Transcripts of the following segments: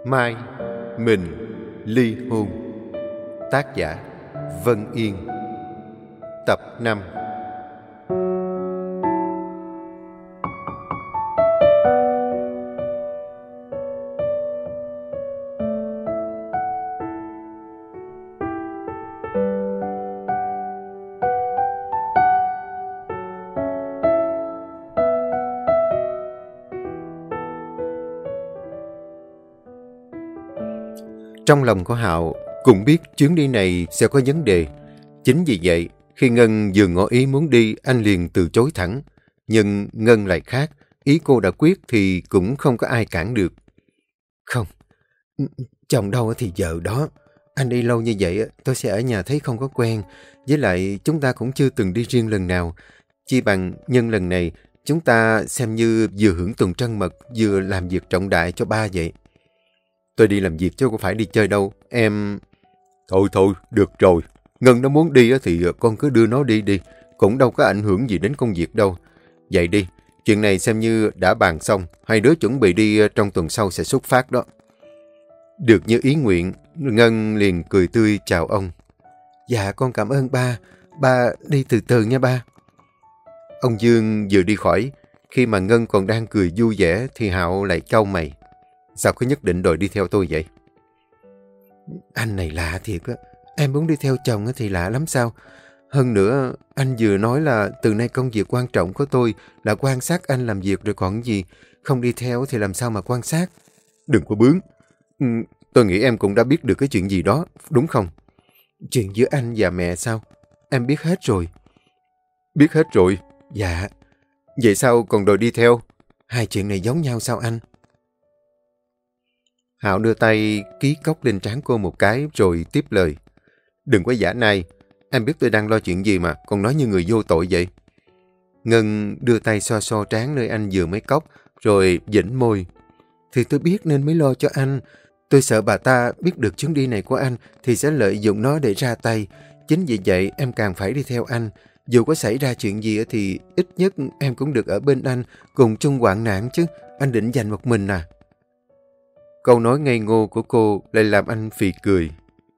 Mai mình ly hôn. Tác giả Vân Yên. Tập 5. Trong lòng của Hạo cũng biết chuyến đi này sẽ có vấn đề. Chính vì vậy, khi Ngân vừa ngỏ ý muốn đi, anh liền từ chối thẳng. Nhưng Ngân lại khác, ý cô đã quyết thì cũng không có ai cản được. Không, chồng đâu thì vợ đó. Anh đi lâu như vậy tôi sẽ ở nhà thấy không có quen. Với lại chúng ta cũng chưa từng đi riêng lần nào. Chi bằng nhân lần này chúng ta xem như vừa hưởng tuần trăng mật vừa làm việc trọng đại cho ba vậy. Tôi đi làm việc chứ không phải đi chơi đâu, em... Thôi, được rồi. Ngân nó muốn đi thì con cứ đưa nó đi đi. Cũng đâu có ảnh hưởng gì đến công việc đâu. Vậy đi, chuyện này xem như đã bàn xong. Hai đứa chuẩn bị đi trong tuần sau sẽ xuất phát đó. Được như ý nguyện, Ngân liền cười tươi chào ông. Dạ con cảm ơn ba. Ba đi từ từ nha ba. Ông Dương vừa đi khỏi. Khi mà Ngân còn đang cười vui vẻ thì Hạo lại cau mày. Sao cứ nhất định đòi đi theo tôi vậy? Anh này lạ thiệt á. Em muốn đi theo chồng thì lạ lắm sao? Hơn nữa, anh vừa nói là từ nay công việc quan trọng của tôi là quan sát anh làm việc rồi còn gì. Không đi theo thì làm sao mà quan sát? Đừng có bướng. Tôi nghĩ em cũng đã biết được cái chuyện gì đó, đúng không? Chuyện giữa anh và mẹ sao? Em biết hết rồi. Biết hết rồi? Dạ. Vậy sao còn đòi đi theo? Hai chuyện này giống nhau sao anh? Hạo đưa tay ký cốc lên trán cô một cái rồi tiếp lời. Đừng có giả nai, em biết tôi đang lo chuyện gì mà, còn nói như người vô tội vậy. Ngân đưa tay xoa trán nơi anh vừa mới cốc, rồi vểnh môi. Thì tôi biết nên mới lo cho anh. Tôi sợ bà ta biết được chuyến đi này của anh thì sẽ lợi dụng nó để ra tay. Chính vì vậy em càng phải đi theo anh. Dù có xảy ra chuyện gì thì ít nhất em cũng được ở bên anh, cùng chung hoạn nạn chứ. Anh định dành một mình à? Câu nói ngây ngô của cô lại làm anh phì cười.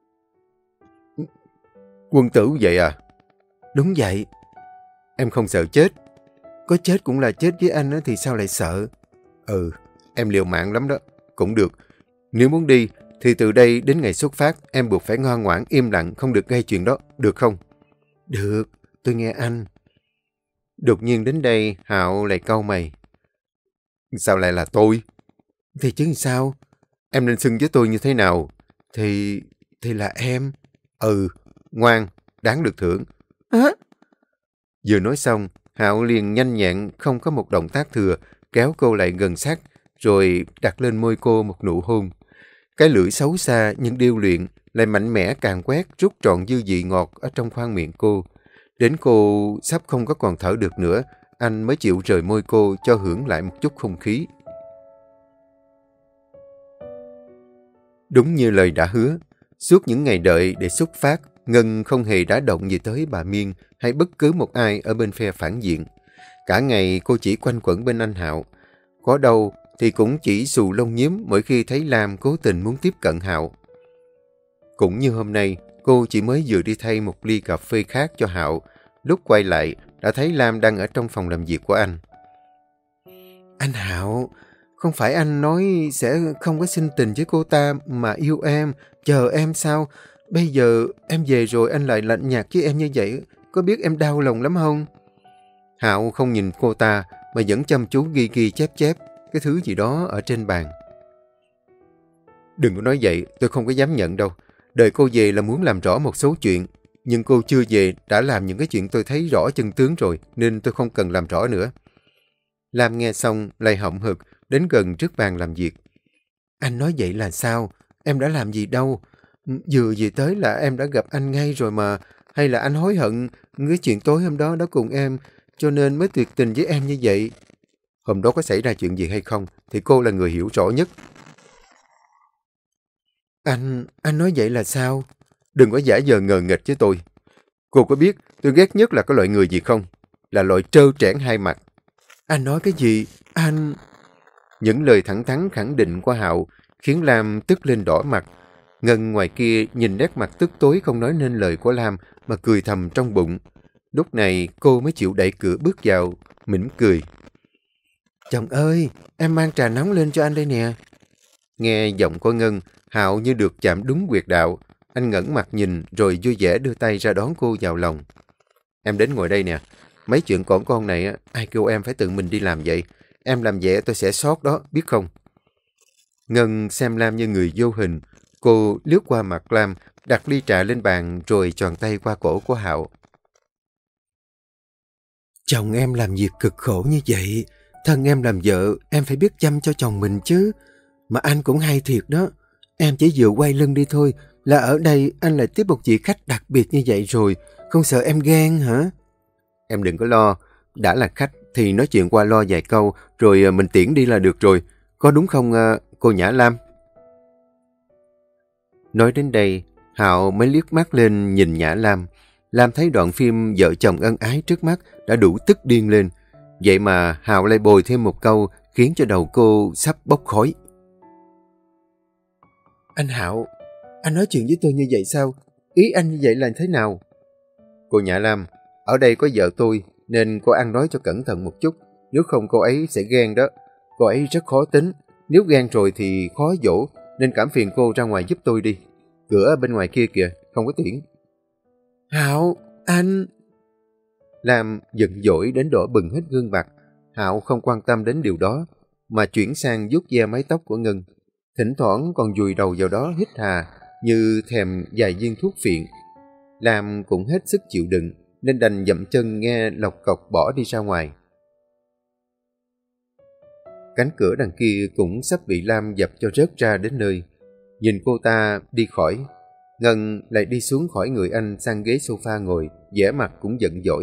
Quân tử vậy à? Đúng vậy. Em không sợ chết? Có chết cũng là chết với anh thì sao lại sợ? Ừ, em liều mạng lắm đó. Cũng được. Nếu muốn đi thì từ đây đến ngày xuất phát em buộc phải ngoan ngoãn im lặng, không được gây chuyện đó, được không? Được, tôi nghe anh. Đột nhiên đến đây Hạo lại cau mày. Sao lại là tôi? Thì chứ sao? Em nên xưng với tôi như thế nào? Thì là em. Ừ, ngoan, đáng được thưởng. Hả? Vừa nói xong, Hạo liền nhanh nhẹn, không có một động tác thừa, kéo cô lại gần sát, rồi đặt lên môi cô một nụ hôn. Cái lưỡi xấu xa nhưng điêu luyện, lại mạnh mẽ càng quét, rút trọn dư vị ngọt ở trong khoang miệng cô. Đến cô sắp không có còn thở được nữa, anh mới chịu rời môi cô cho hưởng lại một chút không khí. Đúng như lời đã hứa, suốt những ngày đợi để xuất phát, Ngân không hề đả động gì tới bà Miên hay bất cứ một ai ở bên phe phản diện. Cả ngày cô chỉ quanh quẩn bên anh Hạo. Có đâu thì cũng chỉ xù lông nhím mỗi khi thấy Lam cố tình muốn tiếp cận Hạo. Cũng như hôm nay, cô chỉ mới vừa đi thay một ly cà phê khác cho Hạo. Lúc quay lại, đã thấy Lam đang ở trong phòng làm việc của anh. Anh Hạo, không phải anh nói sẽ không có sinh tình với cô ta mà yêu em, chờ em sao? Bây giờ em về rồi anh lại lạnh nhạt với em như vậy, có biết em đau lòng lắm không? Hạo không nhìn cô ta mà vẫn chăm chú ghi chép cái thứ gì đó ở trên bàn. Đừng có nói vậy, tôi không có dám nhận đâu. Đợi cô về là muốn làm rõ một số chuyện, nhưng cô chưa về đã làm những cái chuyện tôi thấy rõ chân tướng rồi, nên tôi không cần làm rõ nữa. Lam nghe xong lại hậm hực, đến gần trước bàn làm việc. Anh nói vậy là sao? Em đã làm gì đâu? Vừa về tới là em đã gặp anh ngay rồi mà. Hay là anh hối hận cái chuyện tối hôm đó đã cùng em, cho nên mới tuyệt tình với em như vậy? Hôm đó có xảy ra chuyện gì hay không thì cô là người hiểu rõ nhất. Anh nói vậy là sao? Đừng có giả vờ ngờ nghệch với tôi. Cô có biết tôi ghét nhất là cái loại người gì không? Là loại trơ trẽn hai mặt. Anh nói cái gì? Anh... Những lời thẳng thắn khẳng định của Hạo khiến Lam tức lên đỏ mặt. Ngân ngoài kia nhìn nét mặt tức tối không nói nên lời của Lam mà cười thầm trong bụng. Lúc này cô mới chịu đẩy cửa bước vào, mỉm cười. Chồng ơi, em mang trà nóng lên cho anh đây nè. Nghe giọng của Ngân, Hạo như được chạm đúng huyệt đạo. Anh ngẩng mặt nhìn rồi vui vẻ đưa tay ra đón cô vào lòng. Em đến ngồi đây nè. Mấy chuyện cỏn con này ai kêu em phải tự mình đi làm vậy? Em làm vậy tôi sẽ sót đó, biết không? Ngân xem Lam như người vô hình. Cô lướt qua mặt Lam, đặt ly trà lên bàn rồi choàng tay qua cổ của Hạo. Chồng em làm việc cực khổ như vậy. Thân em làm vợ, em phải biết chăm cho chồng mình chứ. Mà anh cũng hay thiệt đó. Em chỉ vừa quay lưng đi thôi, là ở đây anh lại tiếp một vị khách đặc biệt như vậy rồi. Không sợ em ghen hả? Em đừng có lo. Đã là khách thì nói chuyện qua lo vài câu, rồi mình tiễn đi là được rồi. Có đúng không cô Nhã Lam? Nói đến đây, Hạo mới liếc mắt lên nhìn Nhã Lam. Lam thấy đoạn phim vợ chồng ân ái trước mắt đã đủ tức điên lên. Vậy mà Hạo lại bồi thêm một câu khiến cho đầu cô sắp bốc khói. Anh Hạo, anh nói chuyện với tôi như vậy sao? Ý anh như vậy là thế nào? Cô Nhã Lam, ở đây có vợ tôi nên cô ăn nói cho cẩn thận một chút. Nếu không cô ấy sẽ ghen đó. Cô ấy rất khó tính. Nếu ghen rồi thì khó dỗ, nên cảm phiền cô ra ngoài giúp tôi đi. Cửa bên ngoài kia kìa, không có tiễn. Hạo, anh... Lam giận dỗi đến đỏ bừng hết gương mặt. Hạo không quan tâm đến điều đó, mà chuyển sang vuốt ve mái tóc của Ngân. Thỉnh thoảng còn dùi đầu vào đó hít hà, như thèm vài viên thuốc phiện. Lam cũng hết sức chịu đựng, nên đành dậm chân nghe lọc cọc bỏ đi ra ngoài. Cánh cửa đằng kia cũng sắp bị Lam dập cho rớt ra đến nơi. Nhìn cô ta đi khỏi, Ngân lại đi xuống khỏi người anh sang ghế sofa ngồi, vẻ mặt cũng giận dỗi.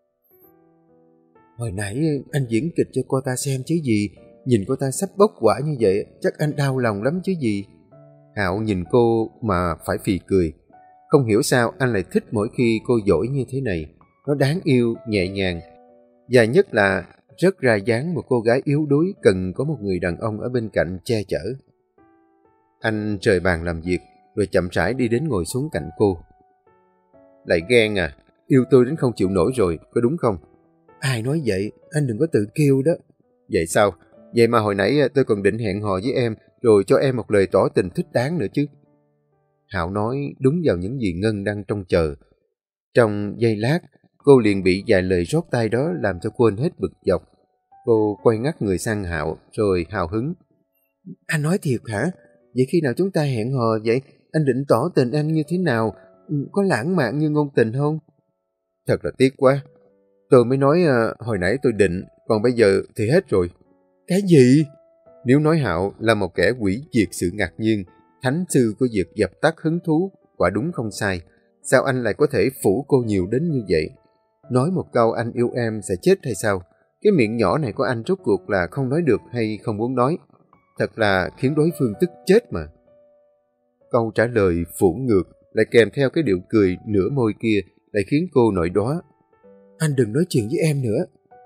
Hồi nãy anh diễn kịch cho cô ta xem chứ gì, nhìn cô ta sắp bốc quả như vậy, chắc anh đau lòng lắm chứ gì. Hạo nhìn cô mà phải phì cười. Không hiểu sao anh lại thích mỗi khi cô dỗi như thế này. Nó đáng yêu, nhẹ nhàng. Và nhất là rất ra dáng một cô gái yếu đuối cần có một người đàn ông ở bên cạnh che chở. Anh rời bàn làm việc rồi chậm rãi đi đến ngồi xuống cạnh cô. Lại ghen à? Yêu tôi đến không chịu nổi rồi, có đúng không? Ai nói vậy? Anh đừng có tự kêu đó. Vậy sao? Vậy mà hồi nãy tôi còn định hẹn hò với em rồi cho em một lời tỏ tình thích đáng nữa chứ. Hạo nói đúng vào những gì Ngân đang trông chờ. Trong giây lát, cô liền bị vài lời rót tai đó làm cho quên hết bực dọc. Cô quay ngắt người sang Hạo rồi hào hứng. Anh nói thiệt hả? Vậy khi nào chúng ta hẹn hò vậy? Anh định tỏ tình em như thế nào? Có lãng mạn như ngôn tình không? Thật là tiếc quá. Tôi mới nói hồi nãy tôi định, còn bây giờ thì hết rồi. Cái gì? Nếu nói Hạo là một kẻ hủy diệt sự ngạc nhiên, thánh sư của việc dập tắt hứng thú, quả đúng không sai. Sao anh lại có thể phủ cô nhiều đến như vậy? Nói một câu anh yêu em sẽ chết hay sao? Cái miệng nhỏ này của anh rốt cuộc là không nói được hay không muốn nói? Thật là khiến đối phương tức chết mà. Câu trả lời phủ ngược lại kèm theo cái điệu cười nửa môi kia lại khiến cô nổi đoá. Anh đừng nói chuyện với em nữa.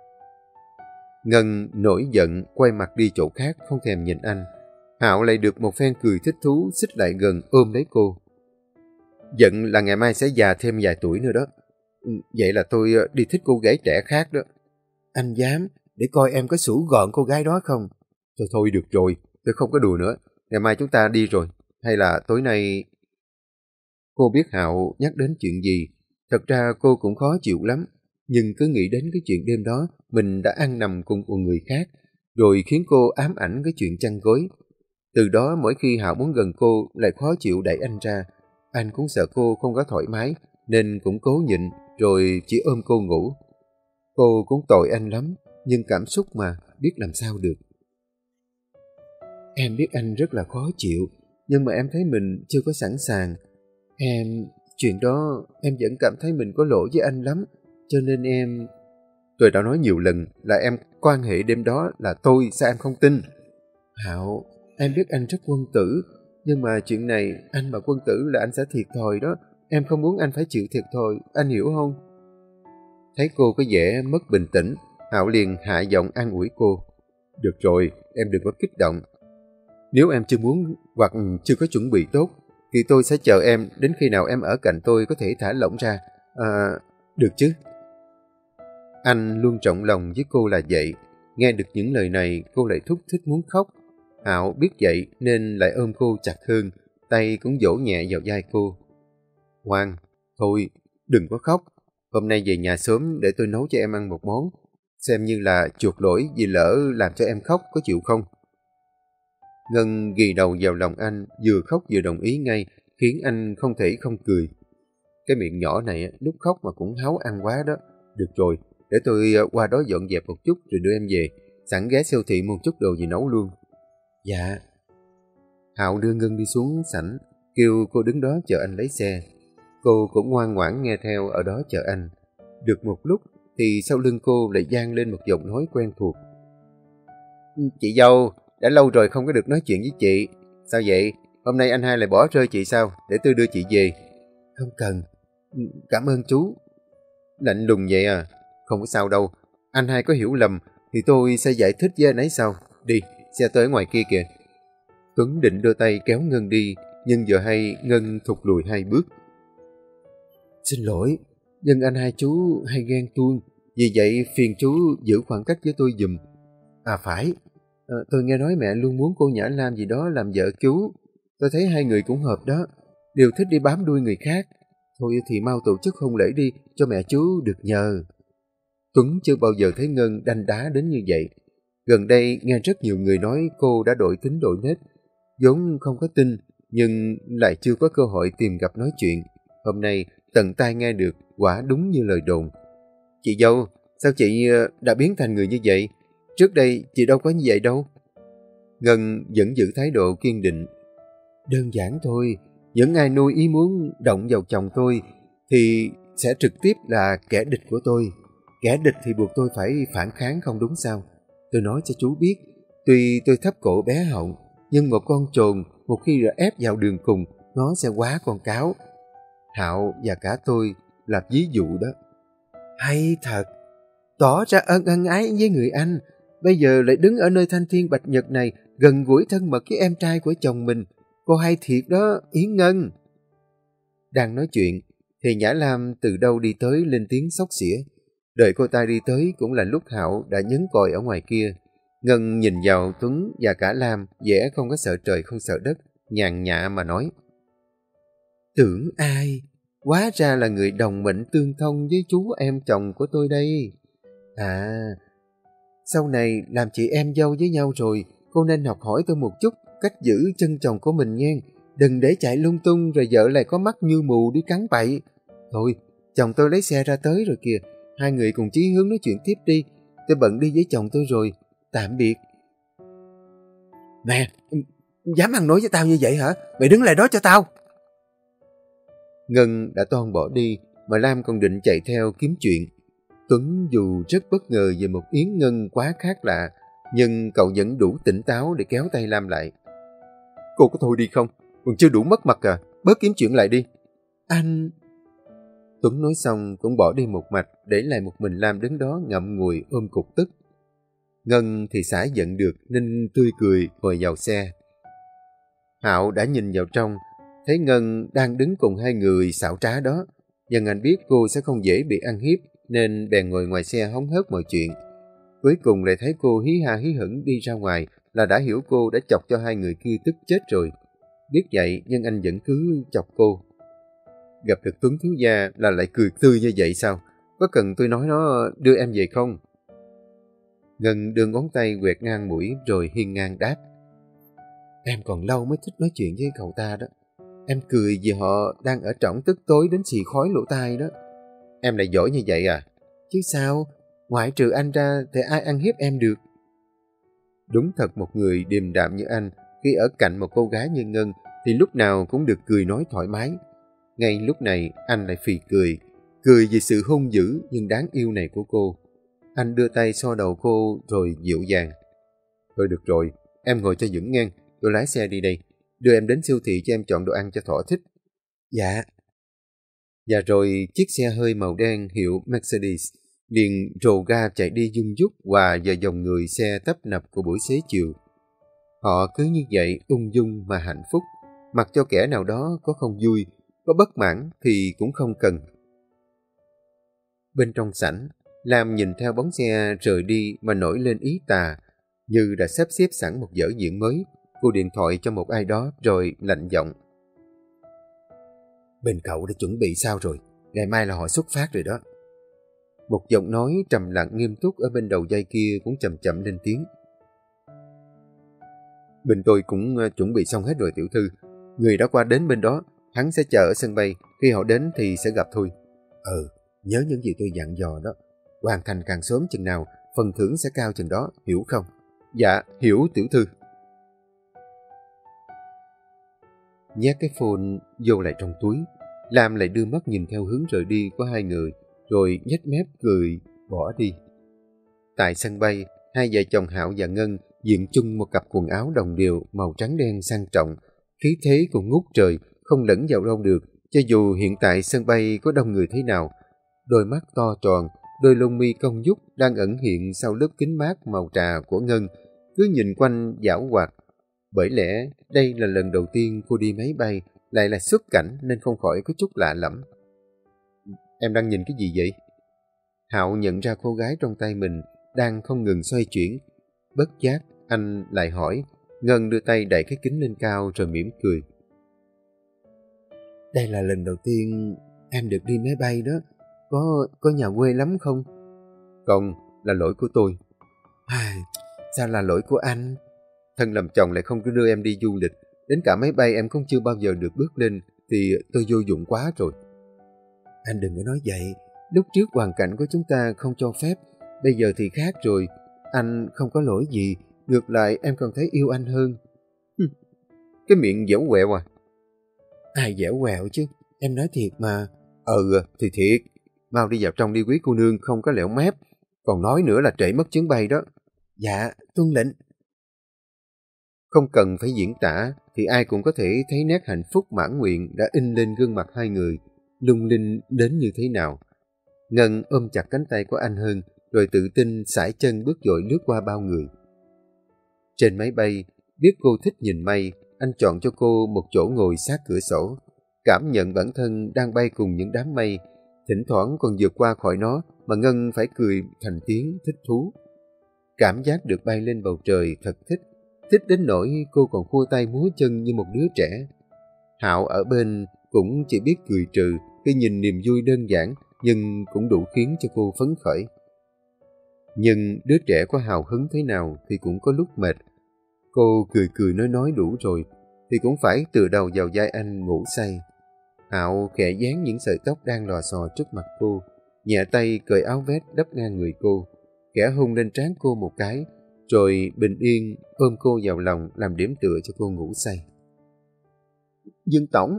Ngân nổi giận quay mặt đi chỗ khác không thèm nhìn anh. Hạo lại được một phen cười thích thú xích lại gần ôm lấy cô. Giận là ngày mai sẽ già thêm vài tuổi nữa đó. Vậy là tôi đi thích cô gái trẻ khác đó. Anh dám để coi em có sủ gọn cô gái đó không? Thôi được rồi, tôi không có đùa nữa. Ngày mai chúng ta đi rồi. Hay là tối nay... Cô biết Hạo nhắc đến chuyện gì. Thật ra cô cũng khó chịu lắm. Nhưng cứ nghĩ đến cái chuyện đêm đó mình đã ăn nằm cùng một người khác, rồi khiến cô ám ảnh cái chuyện chăn gối. Từ đó mỗi khi Hạo muốn gần cô lại khó chịu đẩy anh ra. Anh cũng sợ cô không có thoải mái nên cũng cố nhịn rồi chỉ ôm cô ngủ. Cô cũng tội anh lắm, nhưng cảm xúc mà biết làm sao được. Em biết anh rất là khó chịu, nhưng mà em thấy mình chưa có sẵn sàng. Chuyện đó em vẫn cảm thấy mình có lỗi với anh lắm, cho nên em... Tôi đã nói nhiều lần là em quan hệ đêm đó là tôi, sao em không tin? Hạo, em biết anh rất quân tử, nhưng mà chuyện này anh mà quân tử là anh sẽ thiệt thòi đó. Em không muốn anh phải chịu thiệt thòi, anh hiểu không? Thấy cô có vẻ mất bình tĩnh, Hạo liền hạ giọng an ủi cô. Được rồi, em đừng có kích động. Nếu em chưa muốn hoặc chưa có chuẩn bị tốt, thì tôi sẽ chờ em đến khi nào em ở cạnh tôi có thể thả lỏng ra. Được chứ? Anh luôn trọng lòng với cô là vậy. Nghe được những lời này, cô lại thúc thích muốn khóc. Hạo biết vậy nên lại ôm cô chặt hơn, tay cũng vỗ nhẹ vào vai cô. Ngoan, thôi, đừng có khóc. Hôm nay về nhà sớm để tôi nấu cho em ăn một món. Xem như là chuộc lỗi vì lỡ làm cho em khóc, có chịu không? Ngân ghì đầu vào lòng anh, vừa khóc vừa đồng ý ngay, khiến anh không thể không cười. Cái miệng nhỏ này lúc khóc mà cũng háo ăn quá đó. Được rồi, để tôi qua đó dọn dẹp một chút rồi đưa em về. Sẵn ghé siêu thị một chút đồ gì nấu luôn. Dạ. Hạo đưa Ngân đi xuống sảnh, kêu cô đứng đó chờ anh lấy xe. Cô cũng ngoan ngoãn nghe theo ở đó chờ anh. Được một lúc thì sau lưng cô lại vang lên một giọng nói quen thuộc. Chị dâu, đã lâu rồi không có được nói chuyện với chị. Sao vậy? Hôm nay anh hai lại bỏ rơi chị sao? Để tôi đưa chị về. Không cần. Cảm ơn chú. Lạnh lùng vậy à? Không có sao đâu. Anh hai có hiểu lầm thì tôi sẽ giải thích với anh ấy sau. Đi, xe tới ngoài kia kìa. Tuấn định đưa tay kéo Ngân đi, nhưng giờ hay Ngân thụt lùi 2 bước. Xin lỗi, nhưng anh hai chú hay ghen tuông, vì vậy phiền chú giữ khoảng cách với tôi giùm. À phải, tôi nghe nói mẹ luôn muốn cô Nhã Lam gì đó làm vợ chú. Tôi thấy hai người cũng hợp đó, đều thích đi bám đuôi người khác. Thôi thì mau tổ chức hôn lễ đi, cho mẹ chú được nhờ. Tuấn chưa bao giờ thấy Ngân đanh đá đến như vậy. Gần đây nghe rất nhiều người nói cô đã đổi tính đổi nết, vốn không có tin, nhưng lại chưa có cơ hội tìm gặp nói chuyện. Hôm nay tận tai nghe được, quả đúng như lời đồn. Chị dâu, sao chị đã biến thành người như vậy? Trước đây chị đâu có như vậy đâu. Ngân vẫn giữ thái độ kiên định. Đơn giản thôi, những ai nuôi ý muốn động vào chồng tôi thì sẽ trực tiếp là kẻ địch của tôi. Kẻ địch thì buộc tôi phải phản kháng, không đúng sao? Tôi nói cho chú biết, tuy tôi thấp cổ bé họng, nhưng một con trồn một khi đã ép vào đường cùng, nó sẽ quá con cáo. Hạo và cả tôi là ví dụ đó. Hay thật, tỏ ra ân ái với người anh, bây giờ lại đứng ở nơi thanh thiên bạch nhật này, gần gũi thân mật với em trai của chồng mình. Cô hay thiệt đó, Yến Ngân. Đang nói chuyện, thì Nhã Lam từ đâu đi tới lên tiếng xóc xỉa. Đợi cô ta đi tới cũng là lúc Hạo đã nhấn còi ở ngoài kia. Ngân nhìn vào Tuấn và cả Lam, vẻ không có sợ trời không sợ đất, nhàn nhã mà nói. Tưởng ai? Hóa ra là người đồng mệnh tương thông với chú em chồng của tôi đây. À, sau này làm chị em dâu với nhau rồi, cô nên học hỏi tôi một chút cách giữ chân chồng của mình nha. Đừng để chạy lung tung rồi vợ lại có mắt như mù đi cắn bậy. Thôi, chồng tôi lấy xe ra tới rồi kìa. Hai người cùng chí hướng nói chuyện tiếp đi. Tôi bận đi với chồng tôi rồi. Tạm biệt. Nè, dám ăn nói với tao như vậy hả? Mày đứng lại đó cho tao. Ngân đã toan bỏ đi, mà Lam còn định chạy theo kiếm chuyện. Tuấn dù rất bất ngờ về một Yến Ngân quá khác lạ, nhưng cậu vẫn đủ tỉnh táo để kéo tay Lam lại. Cô có thôi đi không? Còn chưa đủ mất mặt à? Bớt kiếm chuyện lại đi. Anh... Tuấn nói xong cũng bỏ đi một mạch, để lại một mình Lam đứng đó ngậm ngùi ôm cục tức. Ngân thì xả giận được nên tươi cười ngồi vào xe. Hạo đã nhìn vào trong, thấy Ngân đang đứng cùng hai người xảo trá đó. Nhưng anh biết cô sẽ không dễ bị ăn hiếp, nên bèn ngồi ngoài xe hóng hớt mọi chuyện. Cuối cùng lại thấy cô hí ha hí hửng đi ra ngoài là đã hiểu cô đã chọc cho hai người kia tức chết rồi. Biết vậy nhưng anh vẫn cứ chọc cô. Gặp được Tuấn thiếu gia là lại cười tươi như vậy sao? Có cần tôi nói nó đưa em về không? Ngân đưa ngón tay quẹt ngang mũi rồi hiên ngang đáp. Em còn lâu mới thích nói chuyện với cậu ta đó. Em cười vì họ đang ở trỏng tức tối đến xì khói lỗ tai đó. Em lại giỏi như vậy à? Chứ sao, ngoại trừ anh ra thì ai ăn hiếp em được? Đúng thật một người điềm đạm như anh, khi ở cạnh một cô gái như Ngân thì lúc nào cũng được cười nói thoải mái. Ngay lúc này anh lại phì cười, cười vì sự hung dữ nhưng đáng yêu này của cô. Anh đưa tay xoa đầu cô rồi dịu dàng. Thôi được rồi, em ngồi cho vững ngang, tôi lái xe đi đây. Đưa em đến siêu thị cho em chọn đồ ăn cho thỏa thích. Dạ. Và rồi chiếc xe hơi màu đen hiệu Mercedes liền rồ ga chạy đi dung dút hòa vào dòng người xe tấp nập của buổi xế chiều. Họ cứ như vậy ung dung mà hạnh phúc, mặc cho kẻ nào đó có không vui, có bất mãn thì cũng không cần. Bên trong sảnh, Lam nhìn theo bóng xe rời đi mà nổi lên ý tà, như đã sắp xếp sẵn một vở diễn mới. Cô điện thoại cho một ai đó rồi lạnh giọng. Bên cậu đã chuẩn bị sao rồi? Ngày mai là họ xuất phát rồi đó. Một giọng nói trầm lặng nghiêm túc ở bên đầu dây kia cũng chậm chậm lên tiếng. Bên tôi cũng chuẩn bị xong hết rồi tiểu thư. Người đã qua đến bên đó, hắn sẽ chờ ở sân bay. Khi họ đến thì sẽ gặp thôi. Nhớ những gì tôi dặn dò đó. Hoàn thành càng sớm chừng nào, phần thưởng sẽ cao chừng đó, hiểu không? Dạ, hiểu tiểu thư. Nhét cái phone vô lại trong túi, Lam lại đưa mắt nhìn theo hướng rời đi của hai người, rồi nhếch mép cười, bỏ đi. Tại sân bay, hai vợ chồng Hạo và Ngân diện chung một cặp quần áo đồng đều màu trắng đen sang trọng, khí thế cũng ngút trời, không lẫn vào đâu được, cho dù hiện tại sân bay có đông người thế nào. Đôi mắt to tròn, đôi lông mi cong vút đang ẩn hiện sau lớp kính mát màu trà của Ngân, cứ nhìn quanh giảo hoạt. Bởi lẽ đây là lần đầu tiên cô đi máy bay, lại là xuất cảnh nên không khỏi có chút lạ lẫm. Em đang nhìn cái gì vậy? Hạo nhận ra cô gái trong tay mình đang không ngừng xoay chuyển. Bất giác, anh lại hỏi. Ngân đưa tay đẩy cái kính lên cao rồi mỉm cười. Đây là lần đầu tiên em được đi máy bay đó. Có nhà quê lắm không? Không, là lỗi của tôi. Sao là lỗi của anh? Thân làm chồng lại không cứ đưa em đi du lịch. Đến cả máy bay em cũng chưa bao giờ được bước lên, thì tôi vô dụng quá rồi. Anh đừng có nói vậy. Lúc trước hoàn cảnh của chúng ta không cho phép. Bây giờ thì khác rồi. Anh không có lỗi gì. Ngược lại em còn thấy yêu anh hơn. Cái miệng dẻo quẹo à? Ai dẻo quẹo chứ? Em nói thiệt mà. Thì thiệt. Mau đi vào trong đi quý cô nương, không có lẻo mép. Còn nói nữa là trễ mất chuyến bay đó. Dạ, tuân lệnh. Không cần phải diễn tả thì ai cũng có thể thấy nét hạnh phúc mãn nguyện đã in lên gương mặt hai người, lung linh đến như thế nào. Ngân ôm chặt cánh tay của anh hơn, rồi tự tin sải chân bước dội lướt qua bao người. Trên máy bay, biết cô thích nhìn mây, anh chọn cho cô một chỗ ngồi sát cửa sổ, cảm nhận bản thân đang bay cùng những đám mây, thỉnh thoảng còn vượt qua khỏi nó mà Ngân phải cười thành tiếng thích thú. Cảm giác được bay lên bầu trời thật thích. Thích đến nỗi cô còn khua tay múa chân như một đứa trẻ. Hạo ở bên cũng chỉ biết cười trừ khi nhìn niềm vui đơn giản, nhưng cũng đủ khiến cho cô phấn khởi. Nhưng đứa trẻ có hào hứng thế nào thì cũng có lúc mệt. Cô cười cười nói đủ rồi thì cũng phải tựa đầu vào vai anh ngủ say. Hạo khẽ dán những sợi tóc đang lò xò trước mặt cô, nhẹ tay cởi áo vest đắp ngang người cô, khẽ hôn lên trán cô một cái, rồi bình yên ôm cô vào lòng làm điểm tựa cho cô ngủ say. Dương tổng!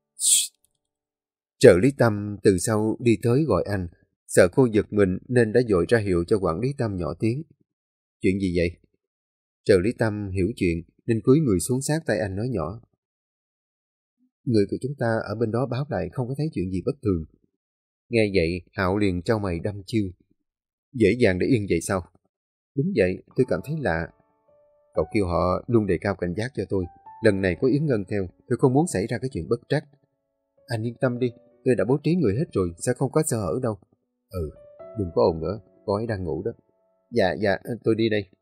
Trợ lý Tâm từ sau đi tới gọi anh, sợ cô giật mình nên đã vội ra hiệu cho quản lý Tâm nhỏ tiếng. Chuyện gì vậy? Trợ lý Tâm hiểu chuyện nên cúi người xuống sát tay anh nói nhỏ. Người của chúng ta ở bên đó báo lại không có thấy chuyện gì bất thường. Nghe vậy, Hạo liền chau mày đăm chiêu. Dễ dàng để yên vậy sao? Đúng vậy, tôi cảm thấy lạ. Cậu kêu họ luôn đề cao cảnh giác cho tôi. Lần này có Yến Ngân theo, tôi không muốn xảy ra cái chuyện bất trắc. Anh yên tâm đi, tôi đã bố trí người hết rồi, sẽ không có sơ hở đâu. Đừng có ồn nữa, cô ấy đang ngủ đó. Dạ, tôi đi đây.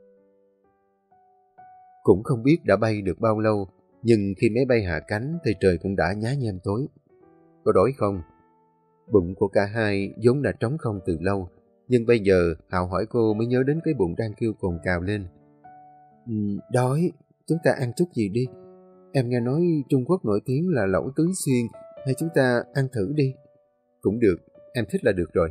Cũng không biết đã bay được bao lâu, nhưng khi máy bay hạ cánh thì trời cũng đã nhá nhem tối. Có đói không? Bụng của cả hai vốn đã trống không từ lâu, nhưng bây giờ Hạo hỏi cô mới nhớ đến cái bụng đang kêu cồn cào lên. Đói, chúng ta ăn chút gì đi. Em nghe nói Trung Quốc nổi tiếng là lẩu tứ xuyên, hay chúng ta ăn thử đi. Cũng được, em thích là được rồi.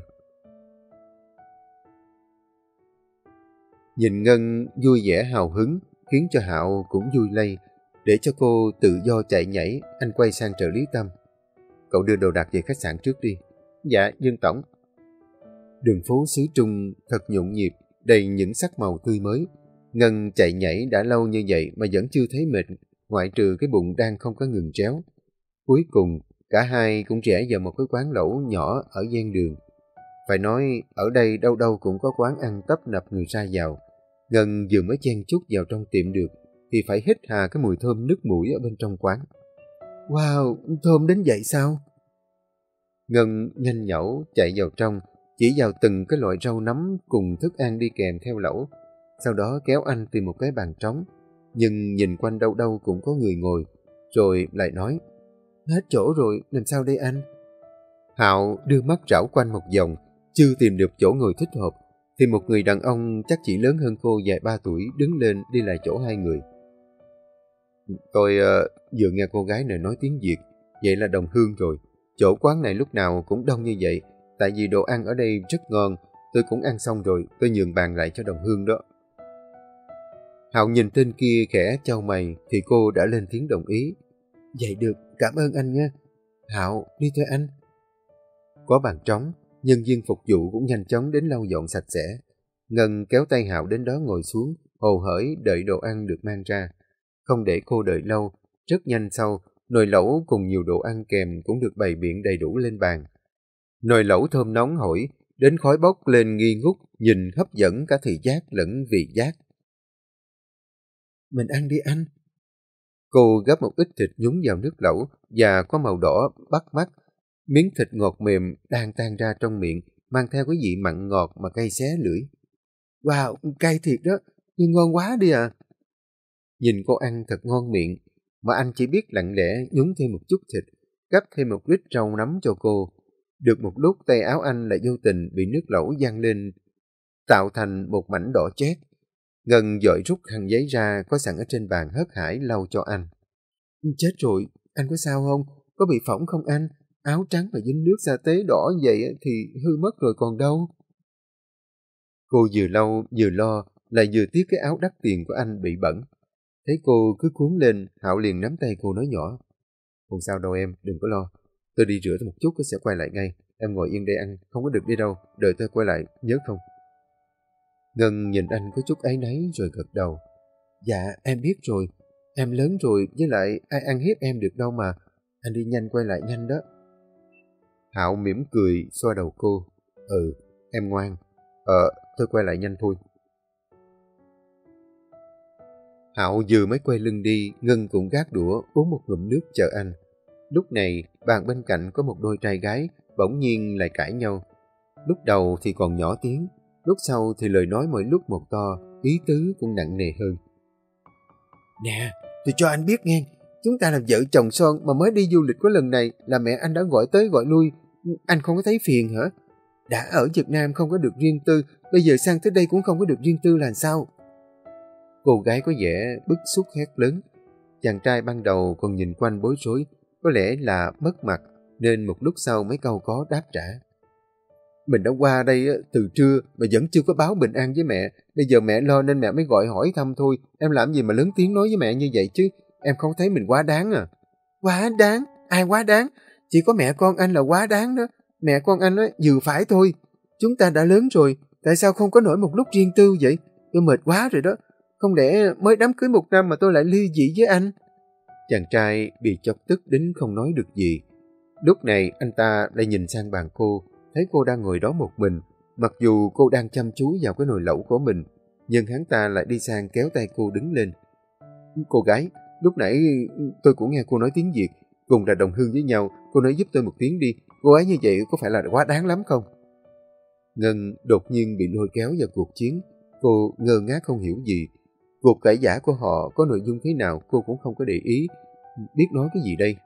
Nhìn Ngân vui vẻ hào hứng khiến cho Hạo cũng vui lây. Để cho cô tự do chạy nhảy, anh quay sang trợ lý Tâm. Cậu đưa đồ đạc về khách sạn trước đi. Dạ, Dương tổng. Đường phố xứ Trung thật nhộn nhịp, đầy những sắc màu tươi mới. Ngân chạy nhảy đã lâu như vậy mà vẫn chưa thấy mệt, ngoại trừ cái bụng đang không có ngừng réo. Cuối cùng, cả hai cũng rẽ vào một cái quán lẩu nhỏ ở ven đường. Phải nói, ở đây đâu đâu cũng có quán ăn tấp nập người ra vào. Ngân vừa mới chen chúc vào trong tiệm được, thì phải hít hà cái mùi thơm nức mũi ở bên trong quán. Wow, thơm đến vậy sao? Ngân nhanh nhẩu chạy vào trong, chỉ vào từng cái loại rau nấm cùng thức ăn đi kèm theo lẩu. Sau đó kéo anh tìm một cái bàn trống, nhưng nhìn quanh đâu đâu cũng có người ngồi, rồi lại nói, hết chỗ rồi, làm sao đây anh? Hạo đưa mắt rảo quanh một vòng, chưa tìm được chỗ ngồi thích hợp, thì một người đàn ông chắc chỉ lớn hơn cô vài 3 tuổi đứng lên đi lại chỗ hai người. Tôi vừa nghe cô gái này nói tiếng Việt, vậy là đồng hương rồi. Chỗ quán này lúc nào cũng đông như vậy, tại vì đồ ăn ở đây rất ngon. Tôi cũng ăn xong rồi, tôi nhường bàn lại cho đồng hương đó. Hạo nhìn tên kia khẽ chau mày, thì cô đã lên tiếng đồng ý. Vậy được, cảm ơn anh nha. Hạo, đi thôi anh. Có bàn trống, nhân viên phục vụ cũng nhanh chóng đến lau dọn sạch sẽ. Ngân kéo tay Hạo đến đó ngồi xuống, hồ hởi đợi đồ ăn được mang ra. Không để cô đợi lâu, rất nhanh sau, nồi lẩu cùng nhiều đồ ăn kèm cũng được bày biện đầy đủ lên bàn. Nồi lẩu thơm nóng hổi, đến khói bốc lên nghi ngút, nhìn hấp dẫn cả thị giác lẫn vị giác. Mình ăn đi anh. Cô gấp một ít thịt nhúng vào nước lẩu và có màu đỏ bắt mắt. Miếng thịt ngọt mềm đang tan ra trong miệng, mang theo cái vị mặn ngọt mà cay xé lưỡi. Wow, cay thiệt đó, nhưng ngon quá đi à. Nhìn cô ăn thật ngon miệng, mà anh chỉ biết lặng lẽ nhúng thêm một chút thịt, gắp thêm một lít rau nấm cho cô. Được một lúc tay áo anh lại vô tình bị nước lẩu văng lên, tạo thành một mảnh đỏ chét. Ngân vội rút khăn giấy ra có sẵn ở trên bàn hớt hải lau cho anh. Chết rồi, anh có sao không? Có bị phỏng không anh? Áo trắng mà dính nước sa tế đỏ vậy thì hư mất rồi còn đâu. Cô vừa lau vừa lo, lại vừa tiếc cái áo đắt tiền của anh bị bẩn. Thấy cô cứ cuốn lên, Hạo liền nắm tay cô nói nhỏ. Không sao đâu em, đừng có lo. Tôi đi rửa một chút sẽ quay lại ngay. Em ngồi yên đây ăn, không có được đi đâu. Đợi tôi quay lại, nhớ không? Ngân nhìn anh có chút áy náy rồi gật đầu. Dạ, em biết rồi. Em lớn rồi, với lại ai ăn hiếp em được đâu mà. Anh đi nhanh quay lại nhanh đó. Hạo mỉm cười, xoa đầu cô. Ừ, em ngoan. Tôi quay lại nhanh thôi. Hạo vừa mới quay lưng đi, Ngân cũng gác đũa uống một ngụm nước chờ anh. Lúc này, bàn bên cạnh có một đôi trai gái, bỗng nhiên lại cãi nhau. Lúc đầu thì còn nhỏ tiếng, lúc sau thì lời nói mỗi lúc một to, ý tứ cũng nặng nề hơn. Nè, tôi cho anh biết nghe, chúng ta là vợ chồng son mà mới đi du lịch có lần này là mẹ anh đã gọi tới gọi lui. Anh không có thấy phiền hả? Đã ở Việt Nam không có được riêng tư, bây giờ sang tới đây cũng không có được riêng tư là sao? Cô gái có vẻ bức xúc hét lớn. Chàng trai ban đầu còn nhìn quanh bối rối, có lẽ là mất mặt, nên một lúc sau mấy câu có đáp trả. Mình đã qua đây từ trưa mà vẫn chưa có báo bình an với mẹ. Bây giờ mẹ lo nên mẹ mới gọi hỏi thăm thôi. Em làm gì mà lớn tiếng nói với mẹ như vậy chứ? Em không thấy mình quá đáng à? Quá đáng? Ai quá đáng? Chỉ có mẹ con anh là quá đáng đó. Mẹ con anh vừa phải thôi. Chúng ta đã lớn rồi, tại sao không có nổi một lúc riêng tư vậy? Tôi mệt quá rồi đó. Không lẽ mới đám cưới 1 năm mà tôi lại ly dị với anh? Chàng trai bị chọc tức đến không nói được gì. Lúc này anh ta lại nhìn sang bàn cô, thấy cô đang ngồi đó một mình. Mặc dù cô đang chăm chú vào cái nồi lẩu của mình, nhưng hắn ta lại đi sang kéo tay cô đứng lên. Cô gái, lúc nãy tôi cũng nghe cô nói tiếng Việt, cùng là đồng hương với nhau, cô nói giúp tôi một tiếng đi. Cô ấy như vậy có phải là quá đáng lắm không? Ngân đột nhiên bị lôi kéo vào cuộc chiến. Cô ngơ ngác không hiểu gì. Cuộc cãi vã của họ có nội dung thế nào cô cũng không có để ý. Biết nói cái gì đây?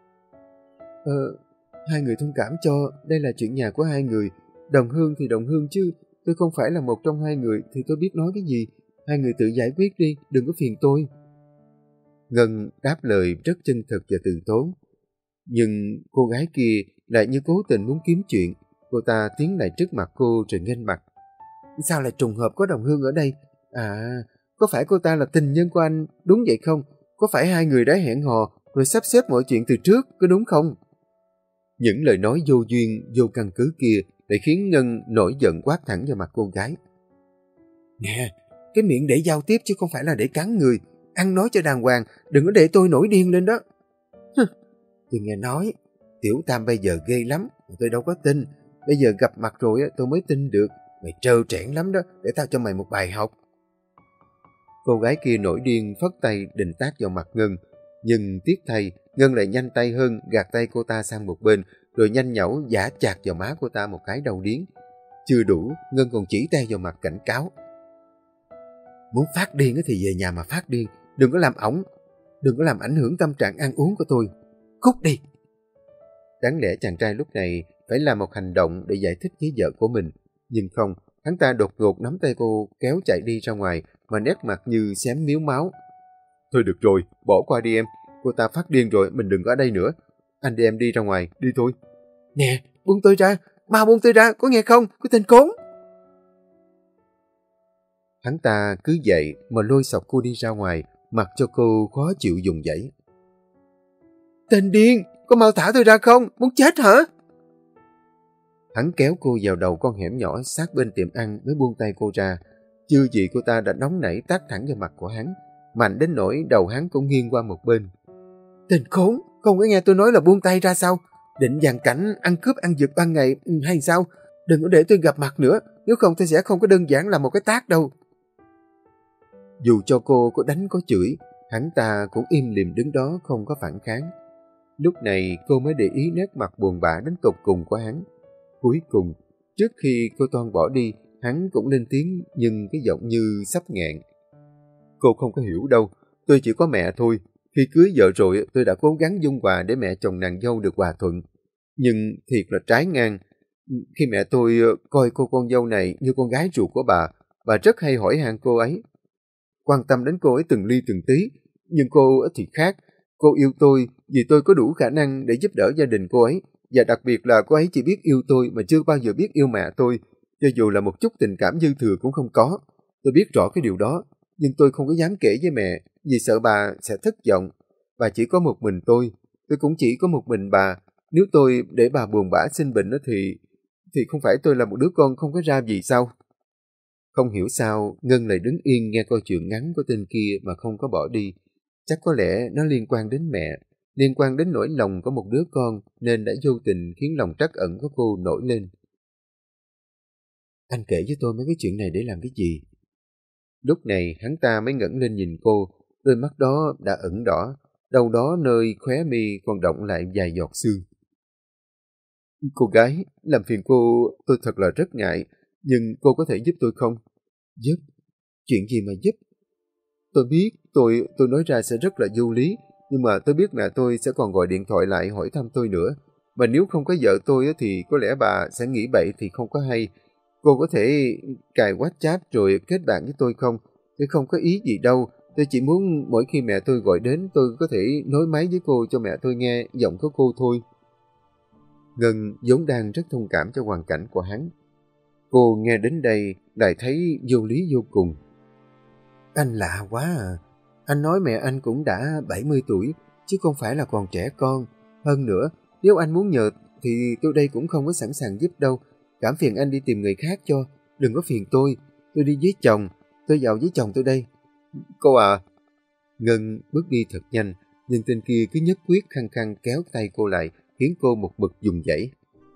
Hai người thông cảm cho, đây là chuyện nhà của hai người. Đồng hương thì đồng hương chứ, tôi không phải là một trong hai người thì tôi biết nói cái gì. Hai người tự giải quyết đi, đừng có phiền tôi. Ngân đáp lời rất chân thực và từ tốn. Nhưng cô gái kia lại như cố tình muốn kiếm chuyện. Cô ta tiến lại trước mặt cô rồi nghênh mặt. Sao lại trùng hợp có đồng hương ở đây? À, có phải cô ta là tình nhân của anh, đúng vậy không? Có phải hai người đã hẹn hò rồi sắp xếp mọi chuyện từ trước, có đúng không? Những lời nói vô duyên, vô căn cứ kia lại khiến Ngân nổi giận quát thẳng vào mặt cô gái. Nè, cái miệng để giao tiếp chứ không phải là để cắn người. Ăn nói cho đàng hoàng, đừng có để tôi nổi điên lên đó. Tôi nghe nói, Tiểu Tam bây giờ ghê lắm, tôi đâu có tin. Bây giờ gặp mặt rồi tôi mới tin được. Mày trơ trẽn lắm đó, để tao cho mày một bài học. Cô gái kia nổi điên phất tay định tát vào mặt Ngân. Nhưng tiếc thay, Ngân lại nhanh tay hơn, gạt tay cô ta sang một bên, rồi nhanh nhảu giã chạc vào má cô ta một cái đau điếng. Chưa đủ, Ngân còn chỉ tay vào mặt cảnh cáo. Muốn phát điên thì về nhà mà phát điên, đừng có làm ảnh hưởng tâm trạng ăn uống của tôi. Cút đi! Đáng lẽ chàng trai lúc này phải làm một hành động để giải thích với vợ của mình. Nhưng không, hắn ta đột ngột nắm tay cô kéo chạy đi ra ngoài mà nét mặt như xém miếu máu. Thôi được rồi, bỏ qua đi em. Cô ta phát điên rồi, mình đừng có ở đây nữa. Anh đi em đi ra ngoài, đi thôi. Nè, buông tôi ra, mau buông tôi ra, có nghe không? Cái tên khốn! Hắn ta cứ vậy mà lôi sọc cô đi ra ngoài, mặc cho cô khó chịu dùng dãy. Tên điên, có mau thả tôi ra không? Muốn chết hả? Hắn kéo cô vào đầu con hẻm nhỏ sát bên tiệm ăn mới buông tay cô ra. Chưa gì cô ta đã nóng nảy tát thẳng vào mặt của hắn, mạnh đến nỗi đầu hắn cũng nghiêng qua một bên. Tên khốn, không có nghe tôi nói là buông tay ra sao? Định dàn cảnh ăn cướp ăn giật ban ngày hay sao? Đừng có để tôi gặp mặt nữa, nếu không tôi sẽ không có đơn giản là một cái tát đâu. Dù cho cô có đánh có chửi, hắn ta cũng im lìm đứng đó không có phản kháng. Lúc này cô mới để ý nét mặt buồn bã đến tột cùng của hắn. Cuối cùng, trước khi cô toan bỏ đi, hắn cũng lên tiếng nhưng cái giọng như sắp nghẹn. Cô không có hiểu đâu, tôi chỉ có mẹ thôi. Khi cưới vợ rồi tôi đã cố gắng dung hòa để mẹ chồng nàng dâu được hòa thuận. Nhưng thiệt là trái ngang. Khi mẹ tôi coi cô con dâu này như con gái ruột của bà rất hay hỏi han cô ấy. Quan tâm đến cô ấy từng ly từng tí. Nhưng cô thì khác. Cô yêu tôi vì tôi có đủ khả năng để giúp đỡ gia đình cô ấy. Và đặc biệt là cô ấy chỉ biết yêu tôi mà chưa bao giờ biết yêu mẹ tôi. Cho dù là một chút tình cảm dư thừa cũng không có. Tôi biết rõ cái điều đó. Nhưng tôi không có dám kể với mẹ vì sợ bà sẽ thất vọng. Bà chỉ có một mình tôi cũng chỉ có một mình bà. Nếu tôi để bà buồn bã sinh bệnh thì không phải tôi là một đứa con không có ra gì sao? Không hiểu sao Ngân lại đứng yên nghe câu chuyện ngắn của tên kia mà không có bỏ đi. Chắc có lẽ nó liên quan đến mẹ, liên quan đến nỗi lòng của một đứa con nên đã vô tình khiến lòng trắc ẩn của cô nổi lên. Anh kể với tôi mấy cái chuyện này để làm cái gì? Lúc này hắn ta mới ngẩng lên nhìn cô, đôi mắt đó đã ửng đỏ, đâu đó nơi khóe mi còn đọng lại vài giọt sương. Cô gái, làm phiền cô, tôi thật là rất ngại, nhưng cô có thể giúp tôi không? Giúp? Chuyện gì mà giúp? Tôi biết, tôi nói ra sẽ rất là vô lý, nhưng mà tôi biết mẹ tôi sẽ còn gọi điện thoại lại hỏi thăm tôi nữa. Mà nếu không có vợ tôi thì có lẽ bà sẽ nghĩ bậy thì không có hay. Cô có thể cài WhatsApp rồi kết bạn với tôi không? Tôi không có ý gì đâu. Tôi chỉ muốn mỗi khi mẹ tôi gọi đến tôi có thể nối máy với cô cho mẹ tôi nghe giọng của cô thôi. Ngân vốn đang rất thông cảm cho hoàn cảnh của hắn. Cô nghe đến đây lại thấy vô lý vô cùng. Anh lạ quá à. Anh nói mẹ anh cũng đã 70 tuổi, chứ không phải là còn trẻ con. Hơn nữa, nếu anh muốn nhờ thì tôi đây cũng không có sẵn sàng giúp đâu. Cảm phiền anh đi tìm người khác cho. Đừng có phiền tôi đi với chồng. Tôi vào với chồng tôi đây. Cô à. Ngân bước đi thật nhanh, nhưng tên kia cứ nhất quyết khăng khăng kéo tay cô lại, khiến cô một mực dùng dãy.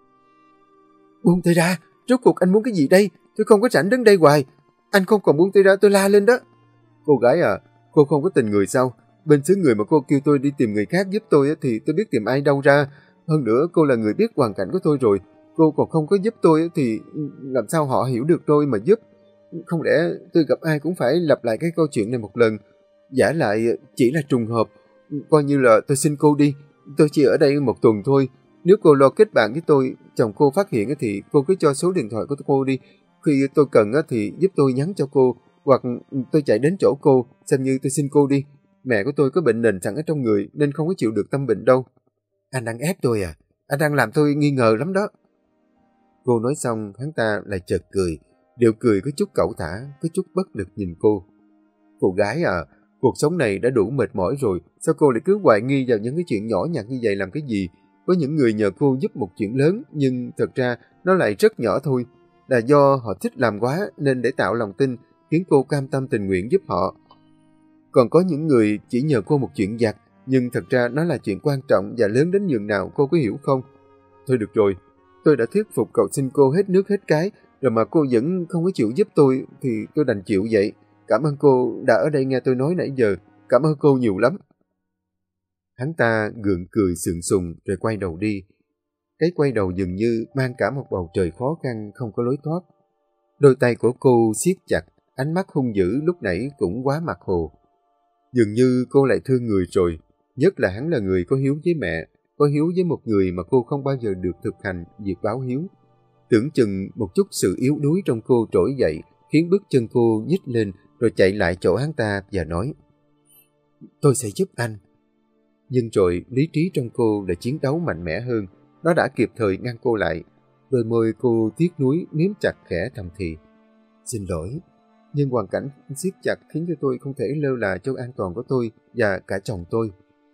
Buông tôi ra, rốt cuộc anh muốn cái gì đây? Tôi không có rảnh đến đây hoài. Anh không còn buông tôi ra tôi la lên đó. Cô gái à, cô không có tình người sao? Bên xứ người mà cô kêu tôi đi tìm người khác giúp tôi thì tôi biết tìm ai đâu ra. Hơn nữa cô là người biết hoàn cảnh của tôi rồi. Cô còn không có giúp tôi thì làm sao họ hiểu được tôi mà giúp? Không lẽ tôi gặp ai cũng phải lặp lại cái câu chuyện này một lần? Giả lại chỉ là trùng hợp. Coi như là tôi xin cô đi. Tôi chỉ ở đây một tuần thôi. Nếu cô lo kết bạn với tôi, chồng cô phát hiện thì cô cứ cho số điện thoại của cô đi. Khi tôi cần thì giúp tôi nhắn cho cô. Hoặc tôi chạy đến chỗ cô, xem như tôi xin cô đi. Mẹ của tôi có bệnh nền sẵn ở trong người nên không có chịu được tâm bệnh đâu. Anh đang ép tôi à? Anh đang làm tôi nghi ngờ lắm đó. Cô nói xong, hắn ta lại chợt cười. Điệu cười có chút cẩu thả, có chút bất lực nhìn cô. Cô gái à, cuộc sống này đã đủ mệt mỏi rồi. Sao cô lại cứ hoài nghi vào những cái chuyện nhỏ nhặt như vậy làm cái gì? Có những người nhờ cô giúp một chuyện lớn, nhưng thật ra nó lại rất nhỏ thôi. Là do họ thích làm quá nên để tạo lòng tin, khiến cô cam tâm tình nguyện giúp họ. Còn có những người chỉ nhờ cô một chuyện vặt, nhưng thật ra nó là chuyện quan trọng và lớn đến nhường nào, cô có hiểu không? Thôi được rồi, tôi đã thuyết phục cầu xin cô hết nước hết cái, rồi mà cô vẫn không có chịu giúp tôi thì tôi đành chịu vậy. Cảm ơn cô đã ở đây nghe tôi nói nãy giờ. Cảm ơn cô nhiều lắm. Hắn ta gượng cười sượng sùng rồi quay đầu đi. Cái quay đầu dường như mang cả một bầu trời khó khăn không có lối thoát. Đôi tay của cô siết chặt, ánh mắt hung dữ lúc nãy cũng quá mặt hồ. Dường như cô lại thương người rồi, nhất là hắn là người có hiếu với mẹ, có hiếu với một người mà cô không bao giờ được thực hành việc báo hiếu. Tưởng chừng một chút sự yếu đuối trong cô trỗi dậy, khiến bước chân cô nhích lên rồi chạy lại chỗ hắn ta và nói: Tôi sẽ giúp anh. Nhưng rồi lý trí trong cô đã chiến đấu mạnh mẽ hơn, nó đã kịp thời ngăn cô lại. Đôi môi cô tiếc nuối miếm chặt khẽ thầm thì: Xin lỗi, nhưng hoàn cảnh siết chặt khiến cho tôi không thể lơ là cho an toàn của tôi và cả chồng tôi.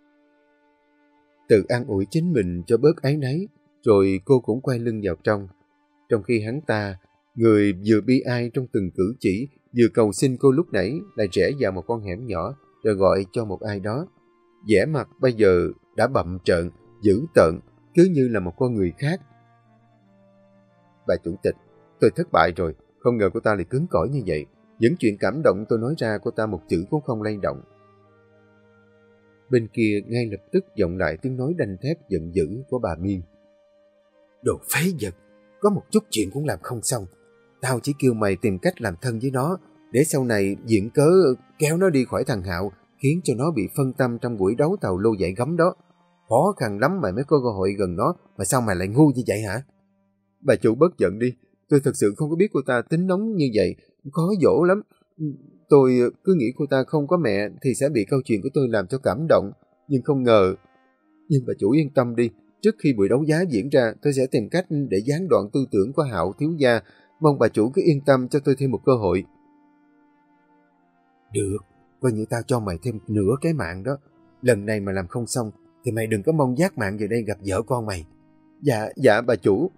Tự an ủi chính mình cho bớt áy náy, rồi cô cũng quay lưng vào trong khi hắn ta, người vừa bi ai trong từng cử chỉ, vừa cầu xin cô lúc nãy, lại rẽ vào một con hẻm nhỏ rồi gọi cho một ai đó. Vẻ mặt bây giờ đã bặm trợn, dữ tợn, cứ như là một con người khác. Bà chủ tịch, tôi thất bại rồi, không ngờ cô ta lại cứng cỏi như vậy. Những chuyện cảm động tôi nói ra cô ta một chữ cũng không lay động. Bên kia ngay lập tức vọng lại tiếng nói đanh thép giận dữ của bà Miên. Đồ phế vật, có một chút chuyện cũng làm không xong. Tao chỉ kêu mày tìm cách làm thân với nó, để sau này diện cớ kéo nó đi khỏi thằng Hạo, khiến cho nó bị phân tâm trong buổi đấu tàu lô dạy gấm đó. Khó khăn lắm mày mới có cơ hội gần nó, mà sao mày lại ngu như vậy hả? Bà chủ bớt giận đi, tôi thật sự không có biết cô ta tính nóng như vậy, khó dỗ lắm. Tôi cứ nghĩ cô ta không có mẹ thì sẽ bị câu chuyện của tôi làm cho cảm động, nhưng không ngờ. Nhưng bà chủ yên tâm đi, trước khi buổi đấu giá diễn ra tôi sẽ tìm cách để gián đoạn tư tưởng của Hạo thiếu gia, mong bà chủ cứ yên tâm cho tôi thêm một cơ hội. Được, coi như tao cho mày thêm nửa cái mạng đó. Lần này mà làm không xong thì mày đừng có mong giác mạng về đây gặp vợ con mày. Dạ bà chủ.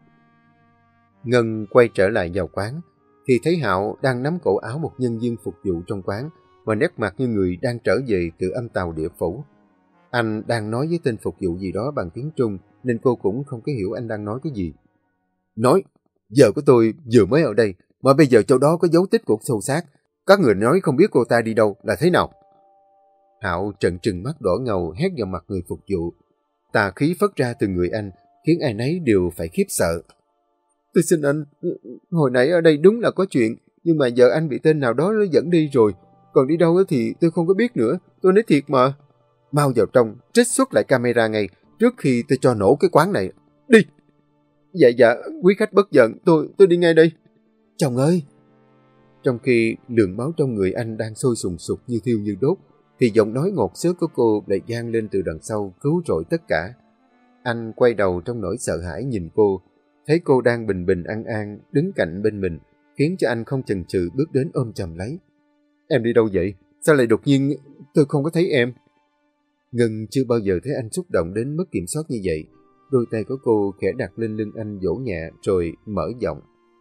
Ngân quay trở lại vào quán thì thấy Hạo đang nắm cổ áo một nhân viên phục vụ trong quán, mà nét mặt như người đang trở về từ âm tàu địa phủ. Anh đang nói với tên phục vụ gì đó bằng tiếng Trung, nên cô cũng không có hiểu anh đang nói cái gì. Nói, vợ của tôi vừa mới ở đây, mà bây giờ chỗ đó có dấu tích của xô xát. Các người nói không biết cô ta đi đâu là thế nào? Hạo trợn trừng mắt đỏ ngầu hét vào mặt người phục vụ. Tà khí phất ra từ người anh, khiến ai nấy đều phải khiếp sợ. Tôi xin anh, hồi nãy ở đây đúng là có chuyện, nhưng mà vợ anh bị tên nào đó nó dẫn đi rồi. Còn đi đâu thì tôi không có biết nữa, tôi nói thiệt mà. Mau vào trong, trích xuất lại camera ngay, trước khi tôi cho nổ cái quán này. Đi! Dạ, quý khách bất giận, tôi đi ngay đây. Chồng ơi! Trong khi lượng máu trong người anh đang sôi sùng sục như thiêu như đốt, thì giọng nói ngọt xớt của cô lại vang lên từ đằng sau cứu rỗi tất cả. Anh quay đầu trong nỗi sợ hãi nhìn cô, thấy cô đang bình bình an an đứng cạnh bên mình, khiến cho anh không chần chừ bước đến ôm chầm lấy. Em đi đâu vậy? Sao lại đột nhiên tôi không có thấy em? Ngân chưa bao giờ thấy anh xúc động đến mất kiểm soát như vậy. Đôi tay của cô khẽ đặt lên lưng anh vỗ nhẹ rồi mở giọng.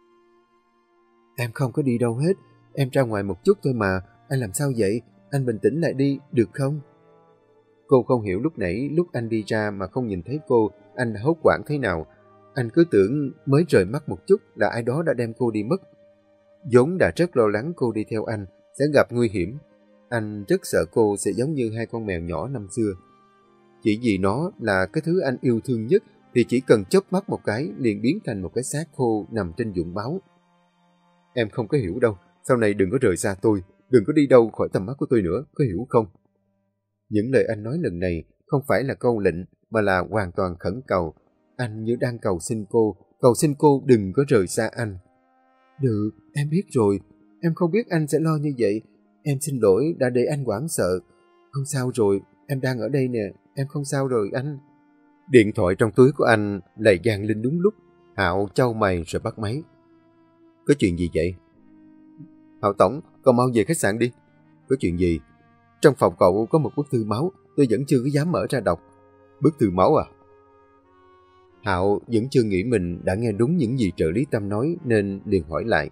Em không có đi đâu hết, em ra ngoài một chút thôi mà, anh làm sao vậy? Anh bình tĩnh lại đi, được không? Cô không hiểu lúc nãy lúc anh đi ra mà không nhìn thấy cô, anh hốt hoảng thế nào. Anh cứ tưởng mới rời mắt một chút là ai đó đã đem cô đi mất. vốn đã rất lo lắng cô đi theo anh sẽ gặp nguy hiểm. Anh rất sợ cô sẽ giống như hai con mèo nhỏ năm xưa. Chỉ vì nó là cái thứ anh yêu thương nhất thì chỉ cần chớp mắt một cái liền biến thành một cái xác khô nằm trên vũng máu. Em không có hiểu đâu, sau này đừng có rời xa tôi, đừng có đi đâu khỏi tầm mắt của tôi nữa, có hiểu không? Những lời anh nói lần này không phải là câu lệnh mà là hoàn toàn khẩn cầu. Anh như đang cầu xin cô đừng có rời xa anh. Được, em biết rồi, em không biết anh sẽ lo như vậy. Em xin lỗi đã để anh hoảng sợ. Không sao rồi, em đang ở đây nè, em không sao rồi anh. Điện thoại trong túi của anh lại vang lên đúng lúc. Hạo chau mày rồi bắt máy. Có chuyện gì vậy? Hạo tổng, cậu mau về khách sạn đi. Có chuyện gì? Trong phòng cậu có một bức thư máu, tôi vẫn chưa có dám mở ra đọc. Bức thư máu à? Hạo vẫn chưa nghĩ mình đã nghe đúng những gì trợ lý Tâm nói nên liền hỏi lại.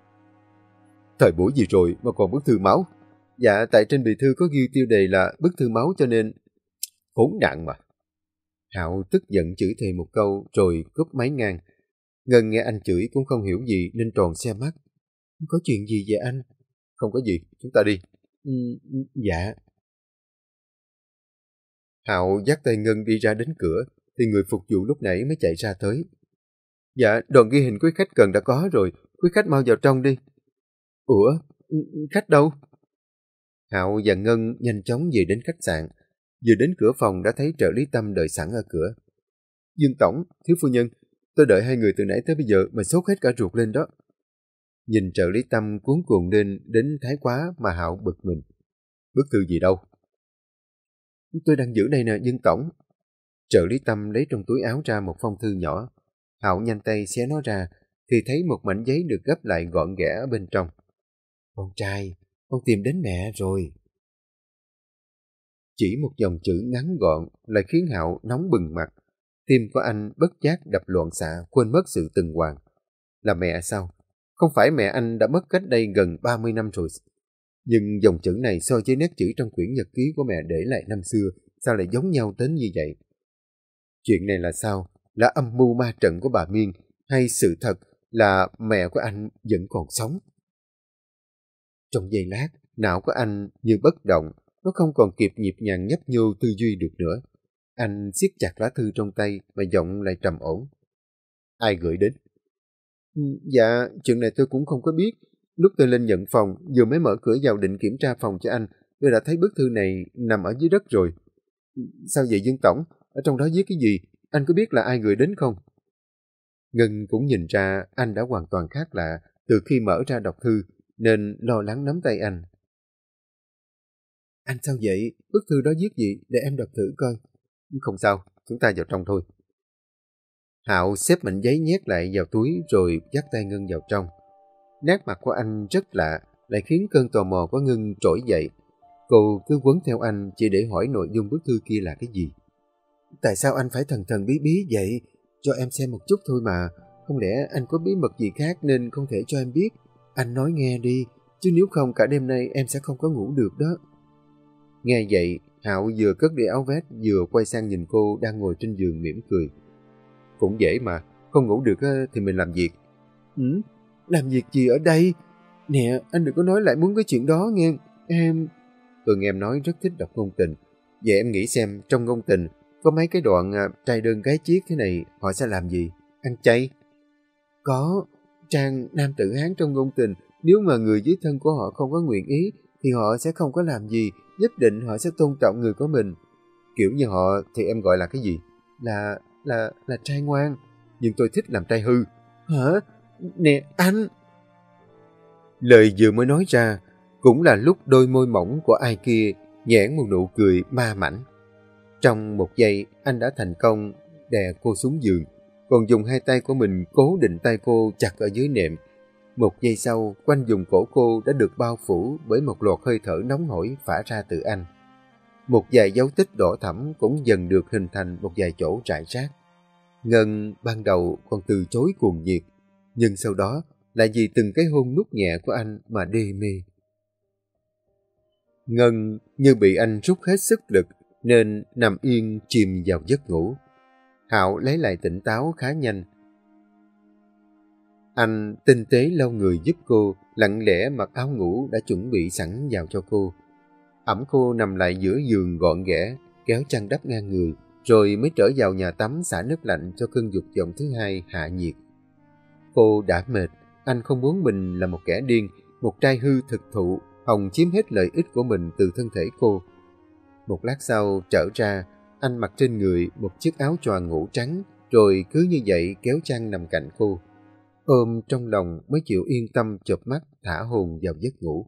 Thời buổi gì rồi mà còn bức thư máu? Dạ, tại trên bì thư có ghi tiêu đề là bức thư máu cho nên... Khốn nạn mà. Hạo tức giận chửi thề một câu rồi cúp máy ngang. Ngân nghe anh chửi cũng không hiểu gì nên tròn xe mắt. Có chuyện gì vậy anh? không có gì, chúng ta đi. Dạ. Hạo dắt tay Ngân đi ra đến cửa, thì người phục vụ lúc nãy mới chạy ra tới. Dạ, đoàn ghi hình quý khách cần đã có rồi, quý khách mau vào trong đi. Ủa, khách đâu? Hạo và Ngân nhanh chóng về đến khách sạn. Vừa đến cửa phòng đã thấy trợ lý Tâm đợi sẵn ở cửa. Dương Tổng, thiếu phu nhân, tôi đợi hai người từ nãy tới bây giờ mà sốt hết cả ruột lên đó. Nhìn trợ lý Tâm cuống cuồng lên đến thái quá mà Hạo bực mình. Bức thư gì đâu? Tôi đang giữ đây nè, Dương Tổng. Trợ lý Tâm lấy trong túi áo ra một phong thư nhỏ. Hạo nhanh tay xé nó ra, thì thấy một mảnh giấy được gấp lại gọn ghẽ ở bên trong. Con trai, con tìm đến mẹ rồi. Chỉ một dòng chữ ngắn gọn lại khiến Hạo nóng bừng mặt. Tim của anh bất giác đập loạn xạ, quên mất sự từng hoàng. Là mẹ sao? Không phải mẹ anh đã mất cách đây gần 30 năm rồi. Nhưng dòng chữ này so với nét chữ trong quyển nhật ký của mẹ để lại năm xưa, sao lại giống nhau đến như vậy? Chuyện này là sao? Là âm mưu ma trận của bà Miên, hay sự thật là mẹ của anh vẫn còn sống? Trong giây lát, não của anh như bất động, nó không còn kịp nhịp nhàng nhấp nhô tư duy được nữa. Anh siết chặt lá thư trong tay mà giọng lại trầm ổn. Ai gửi đến? Dạ, chuyện này tôi cũng không có biết. Lúc tôi lên nhận phòng, vừa mới mở cửa vào định kiểm tra phòng cho anh, tôi đã thấy bức thư này nằm ở dưới đất rồi. Sao vậy Dương Tổng? Ở trong đó viết cái gì? Anh có biết là ai gửi đến không? Ngân cũng nhìn ra anh đã hoàn toàn khác lạ từ khi mở ra đọc thư, nên lo lắng nắm tay anh. Anh sao vậy? Bức thư đó viết gì? Để em đọc thử coi. Không sao, chúng ta vào trong thôi. Hạo xếp mảnh giấy nhét lại vào túi rồi dắt tay Ngân vào trong. Nét mặt của anh rất lạ, lại khiến cơn tò mò của Ngân trỗi dậy. Cô cứ quấn theo anh chỉ để hỏi nội dung bức thư kia là cái gì. Tại sao anh phải thần thần bí bí vậy? Cho em xem một chút thôi mà. Không lẽ anh có bí mật gì khác nên không thể cho em biết? Anh nói nghe đi, chứ nếu không cả đêm nay em sẽ không có ngủ được đó. Nghe vậy, Hạo vừa cất đi áo vest vừa quay sang nhìn cô đang ngồi trên giường mỉm cười. Cũng dễ mà, không ngủ được thì mình làm việc. Làm việc gì ở đây? Nè, anh đừng có nói lại muốn cái chuyện đó nghe. Tôi nghe em nói rất thích đọc ngôn tình. Vậy em nghĩ xem trong ngôn tình có mấy cái đoạn trai đơn gái chiếc thế này họ sẽ làm gì? Ăn chay? Có, trang nam tử Hán trong ngôn tình, nếu mà người dưới thân của họ không có nguyện ý thì họ sẽ không có làm gì, nhất định họ sẽ tôn trọng người của mình. Kiểu như họ thì em gọi là cái gì? Là trai ngoan, nhưng tôi thích làm trai hư. Hả? Nè anh! Lời vừa mới nói ra, cũng là lúc đôi môi mỏng của ai kia nhoẻn một nụ cười ma mảnh. Trong một giây, anh đã thành công đè cô xuống giường, còn dùng hai tay của mình cố định tay cô chặt ở dưới nệm. Một giây sau, quanh vùng cổ cô đã được bao phủ bởi một loạt hơi thở nóng hổi phả ra từ anh. Một vài dấu tích đỏ thẫm cũng dần được hình thành một vài chỗ rải rác. Ngân ban đầu còn từ chối cuồng nhiệt, nhưng sau đó lại vì từng cái hôn nút nhẹ của anh mà đê mê. Ngân như bị anh rút hết sức lực nên nằm yên chìm vào giấc ngủ. Hạo lấy lại tỉnh táo khá nhanh. Anh tinh tế lau người giúp cô, lặng lẽ mặc áo ngủ đã chuẩn bị sẵn vào cho cô. Ẵm cô nằm lại giữa giường gọn ghẽ, kéo chăn đắp ngang người, rồi mới trở vào nhà tắm xả nước lạnh cho cơn dục vọng thứ hai hạ nhiệt. Cô đã mệt, anh không muốn mình là một kẻ điên, một trai hư thực thụ, hòng chiếm hết lợi ích của mình từ thân thể cô. Một lát sau trở ra, anh mặc trên người một chiếc áo choàng ngủ trắng, rồi cứ như vậy kéo chăn nằm cạnh cô. Ôm trong lòng mới chịu yên tâm chợp mắt thả hồn vào giấc ngủ.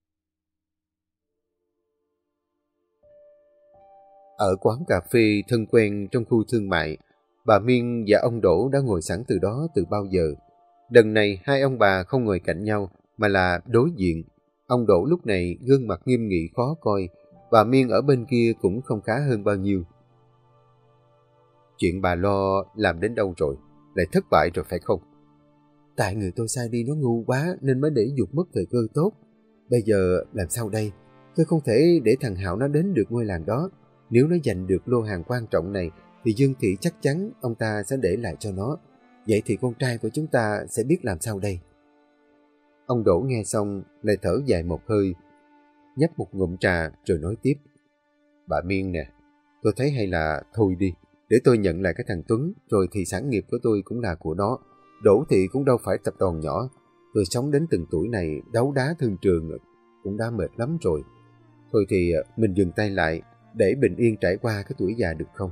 Ở quán cà phê thân quen trong khu thương mại, bà Miên và ông Đỗ đã ngồi sẵn từ đó từ bao giờ. Lần này hai ông bà không ngồi cạnh nhau mà là đối diện. Ông Đỗ lúc này gương mặt nghiêm nghị khó coi, bà Miên ở bên kia cũng không khá hơn bao nhiêu. Chuyện bà lo làm đến đâu rồi? Lại thất bại rồi phải không? Tại người tôi sai đi nó ngu quá nên mới để vụt mất thời cơ tốt. Bây giờ làm sao đây? Tôi không thể để thằng Hạo nó đến được ngôi làng đó. Nếu nó giành được lô hàng quan trọng này thì Dương Thị chắc chắn ông ta sẽ để lại cho nó. Vậy thì con trai của chúng ta sẽ biết làm sao đây? Ông Đỗ nghe xong lại thở dài một hơi, nhấp một ngụm trà rồi nói tiếp. Bà Miên nè, tôi thấy hay là thôi đi, để tôi nhận lại cái thằng Tuấn, rồi thì sản nghiệp của tôi cũng là của nó. Đỗ Thị cũng đâu phải tập đoàn nhỏ. Tôi sống đến từng tuổi này, đấu đá thương trường cũng đã mệt lắm rồi. Thôi thì mình dừng tay lại, để bình yên trải qua cái tuổi già được không?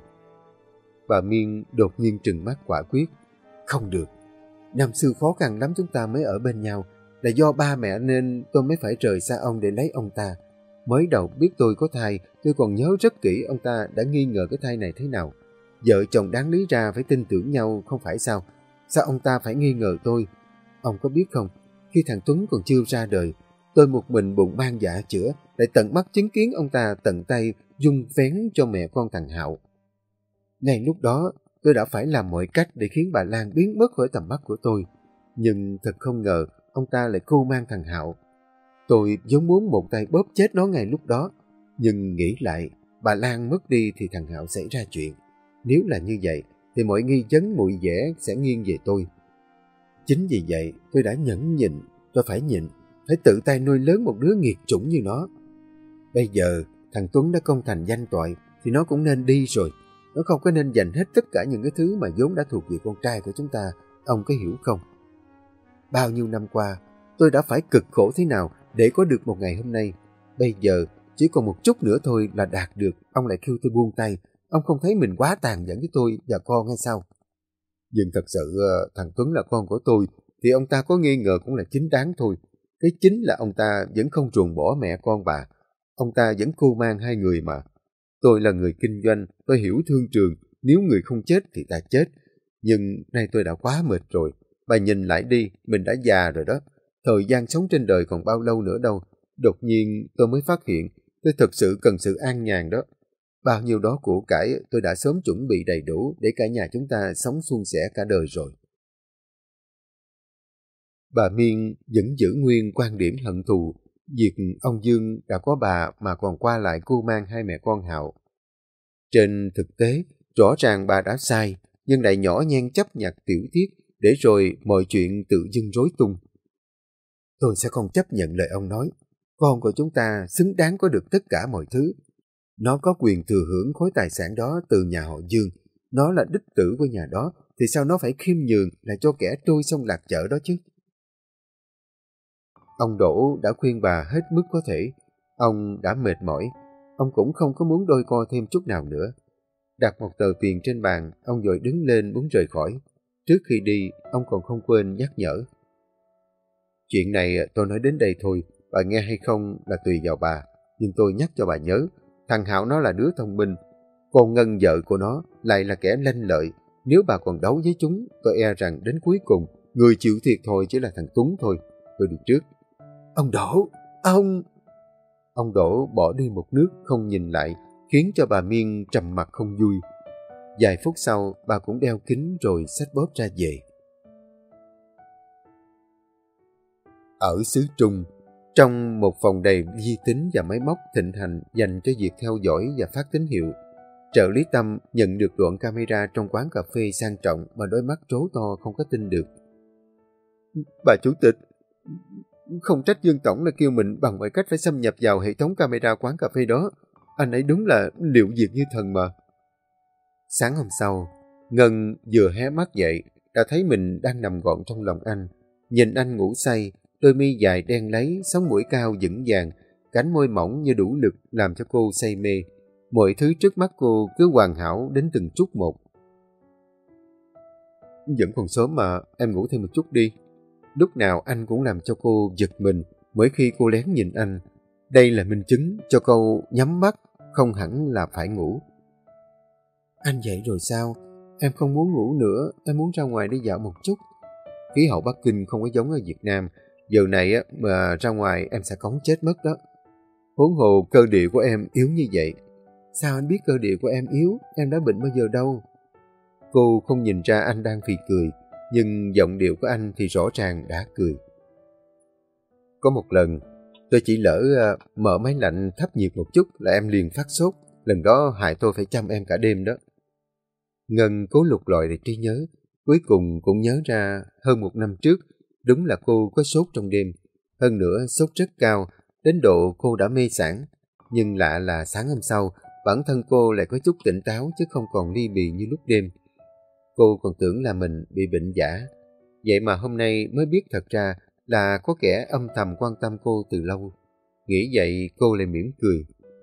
Bà Miên đột nhiên trừng mắt quả quyết. Không được. Năm xưa khó khăn lắm chúng ta mới ở bên nhau. Là do ba mẹ nên tôi mới phải rời xa ông để lấy ông ta. Mới đầu biết tôi có thai, tôi còn nhớ rất kỹ ông ta đã nghi ngờ cái thai này thế nào. Vợ chồng đáng lý ra phải tin tưởng nhau không phải sao? Sao ông ta phải nghi ngờ tôi? Ông có biết không, khi thằng Tuấn còn chưa ra đời, tôi một mình bụng mang dạ chữa, lại tận mắt chứng kiến ông ta tận tay dung vén cho mẹ con thằng Hạo. Ngay lúc đó, tôi đã phải làm mọi cách để khiến bà Lan biến mất khỏi tầm mắt của tôi. Nhưng thật không ngờ, ông ta lại cưu mang thằng Hạo. Tôi vốn muốn một tay bóp chết nó ngay lúc đó. Nhưng nghĩ lại, bà Lan mất đi thì thằng Hạo xảy ra chuyện. Nếu là như vậy, thì mọi nghi vấn mùi vẽ sẽ nghiêng về tôi. Chính vì vậy, tôi đã nhẫn nhịn, tôi phải nhịn, phải tự tay nuôi lớn một đứa nghiệt chủng như nó. Bây giờ, thằng Tuấn đã công thành danh toại, thì nó cũng nên đi rồi. Nó không có nên dành hết tất cả những cái thứ mà vốn đã thuộc về con trai của chúng ta, ông có hiểu không? Bao nhiêu năm qua, tôi đã phải cực khổ thế nào để có được một ngày hôm nay. Bây giờ, chỉ còn một chút nữa thôi là đạt được, ông lại kêu tôi buông tay. Ông không thấy mình quá tàn nhẫn với tôi và con hay sao? Nhưng thật sự thằng Tuấn là con của tôi, thì ông ta có nghi ngờ cũng là chính đáng thôi. Cái chính là ông ta vẫn không ruồng bỏ mẹ con bà. Ông ta vẫn cưu mang hai người mà. Tôi là người kinh doanh, tôi hiểu thương trường, nếu người không chết thì ta chết. Nhưng nay tôi đã quá mệt rồi. Bà nhìn lại đi, mình đã già rồi đó. Thời gian sống trên đời còn bao lâu nữa đâu. Đột nhiên tôi mới phát hiện, tôi thực sự cần sự an nhàn đó. Bao nhiêu đó của cải tôi đã sớm chuẩn bị đầy đủ để cả nhà chúng ta sống suôn sẻ cả đời rồi. Bà Miên vẫn giữ nguyên quan điểm hận thù, việc ông Dương đã có bà mà còn qua lại cưu mang hai mẹ con Hạo. Trên thực tế, rõ ràng bà đã sai, nhưng lại nhỏ nhen chấp nhặt tiểu tiết, để rồi mọi chuyện tự dưng rối tung. Tôi sẽ không chấp nhận lời ông nói. Con của chúng ta xứng đáng có được tất cả mọi thứ. Nó có quyền thừa hưởng khối tài sản đó từ nhà họ Dương. Nó là đích tử của nhà đó, thì sao nó phải khiêm nhường lại cho kẻ trôi sông lạc chợ đó chứ? Ông Đỗ đã khuyên bà hết mức có thể. Ông đã mệt mỏi. Ông cũng không có muốn đôi co thêm chút nào nữa. Đặt một tờ tiền trên bàn, ông vội đứng lên muốn rời khỏi. Trước khi đi, ông còn không quên nhắc nhở. Chuyện này tôi nói đến đây thôi, bà nghe hay không là tùy vào bà. Nhưng tôi nhắc cho bà nhớ, thằng Hạo nó là đứa thông minh. Còn Ngân vợ của nó lại là kẻ lanh lợi. Nếu bà còn đấu với chúng, tôi e rằng đến cuối cùng, người chịu thiệt thôi chỉ là thằng Tuấn thôi. Tôi đi trước. Ông Đỗ, ông... Ông Đỗ bỏ đi một nước không nhìn lại, khiến cho bà Miên trầm mặt không vui. Vài phút sau, bà cũng đeo kính rồi xách bóp ra về. Ở xứ Trung, trong một phòng đầy vi tính và máy móc thịnh hành dành cho việc theo dõi và phát tín hiệu, trợ lý Tâm nhận được đoạn camera trong quán cà phê sang trọng mà đôi mắt trố to không có tin được. Bà chủ tịch, không trách Dương Tổng là kêu mình bằng mọi cách phải xâm nhập vào hệ thống camera quán cà phê đó. Anh ấy đúng là liệu việc như thần mà. Sáng hôm sau, Ngân vừa hé mắt dậy, đã thấy mình đang nằm gọn trong lòng anh. Nhìn anh ngủ say, đôi mi dài đen láy, sống mũi cao vững vàng, cánh môi mỏng như đủ lực làm cho cô say mê. Mọi thứ trước mắt cô cứ hoàn hảo đến từng chút một. Vẫn còn sớm mà, em ngủ thêm một chút đi. Lúc nào anh cũng làm cho cô giật mình mỗi khi cô lén nhìn anh. Đây là minh chứng cho câu nhắm mắt không hẳn là phải ngủ. Anh dậy rồi sao? Em không muốn ngủ nữa, em muốn ra ngoài đi dạo một chút. Khí hậu Bắc Kinh không có giống ở Việt Nam. Giờ này mà ra ngoài em sẽ cóng chết mất đó. Huống hồ cơ địa của em yếu như vậy. Sao anh biết cơ địa của em yếu? Em đã bệnh bao giờ đâu. Cô không nhìn ra anh đang phì cười, nhưng giọng điệu của anh thì rõ ràng đã cười. Có một lần, tôi chỉ lỡ mở máy lạnh thấp nhiệt một chút là em liền phát sốt. Lần đó hại tôi phải chăm em cả đêm đó. Ngân cố lục lọi để trí nhớ. Cuối cùng cũng nhớ ra hơn một năm trước, đúng là cô có sốt trong đêm. Hơn nữa sốt rất cao, đến độ cô đã mê sảng. Nhưng lạ là sáng hôm sau, bản thân cô lại có chút tỉnh táo chứ không còn ly bì như lúc đêm. Cô còn tưởng là mình bị bệnh giả. Vậy mà hôm nay mới biết thật ra là có kẻ âm thầm quan tâm cô từ lâu. Nghĩ vậy cô lại mỉm cười.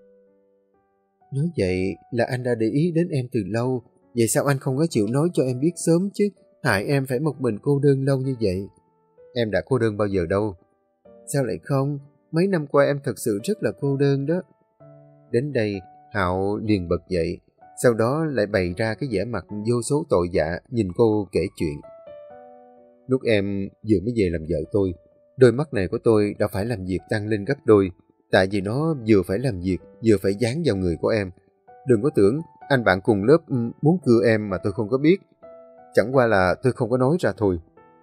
Nói vậy là anh đã để ý đến em từ lâu. Vậy sao anh không có chịu nói cho em biết sớm chứ? Hại em phải một mình cô đơn lâu như vậy. Em đã cô đơn bao giờ đâu. Sao lại không? Mấy năm qua em thật sự rất là cô đơn đó. Đến đây, Hạo liền bật dậy, sau đó lại bày ra cái vẻ mặt vô số tội dạ nhìn cô kể chuyện. Lúc em vừa mới về làm vợ tôi, đôi mắt này của tôi đã phải làm việc tăng lên gấp đôi, tại vì nó vừa phải làm việc, vừa phải dán vào người của em. Đừng có tưởng anh bạn cùng lớp muốn cưa em mà tôi không có biết. Chẳng qua là tôi không có nói ra thôi.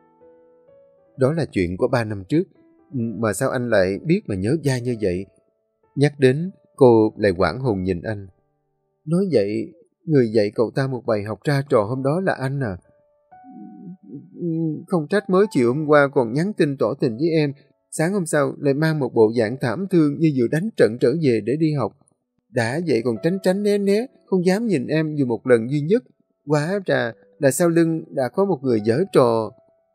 Đó là chuyện của 3 năm trước, mà sao anh lại biết mà nhớ dai như vậy? Nhắc đến, cô lại hoảng hồn nhìn anh. Nói vậy, người dạy cậu ta một bài học ra trò hôm đó là anh à? Không trách mới chiều hôm qua còn nhắn tin tỏ tình với em, sáng hôm sau lại mang một bộ dạng thảm thương như vừa đánh trận trở về để đi học. Đã vậy còn tránh tránh né né, không dám nhìn em dù một lần duy nhất. Hóa ra là sau lưng đã có một người giở trò.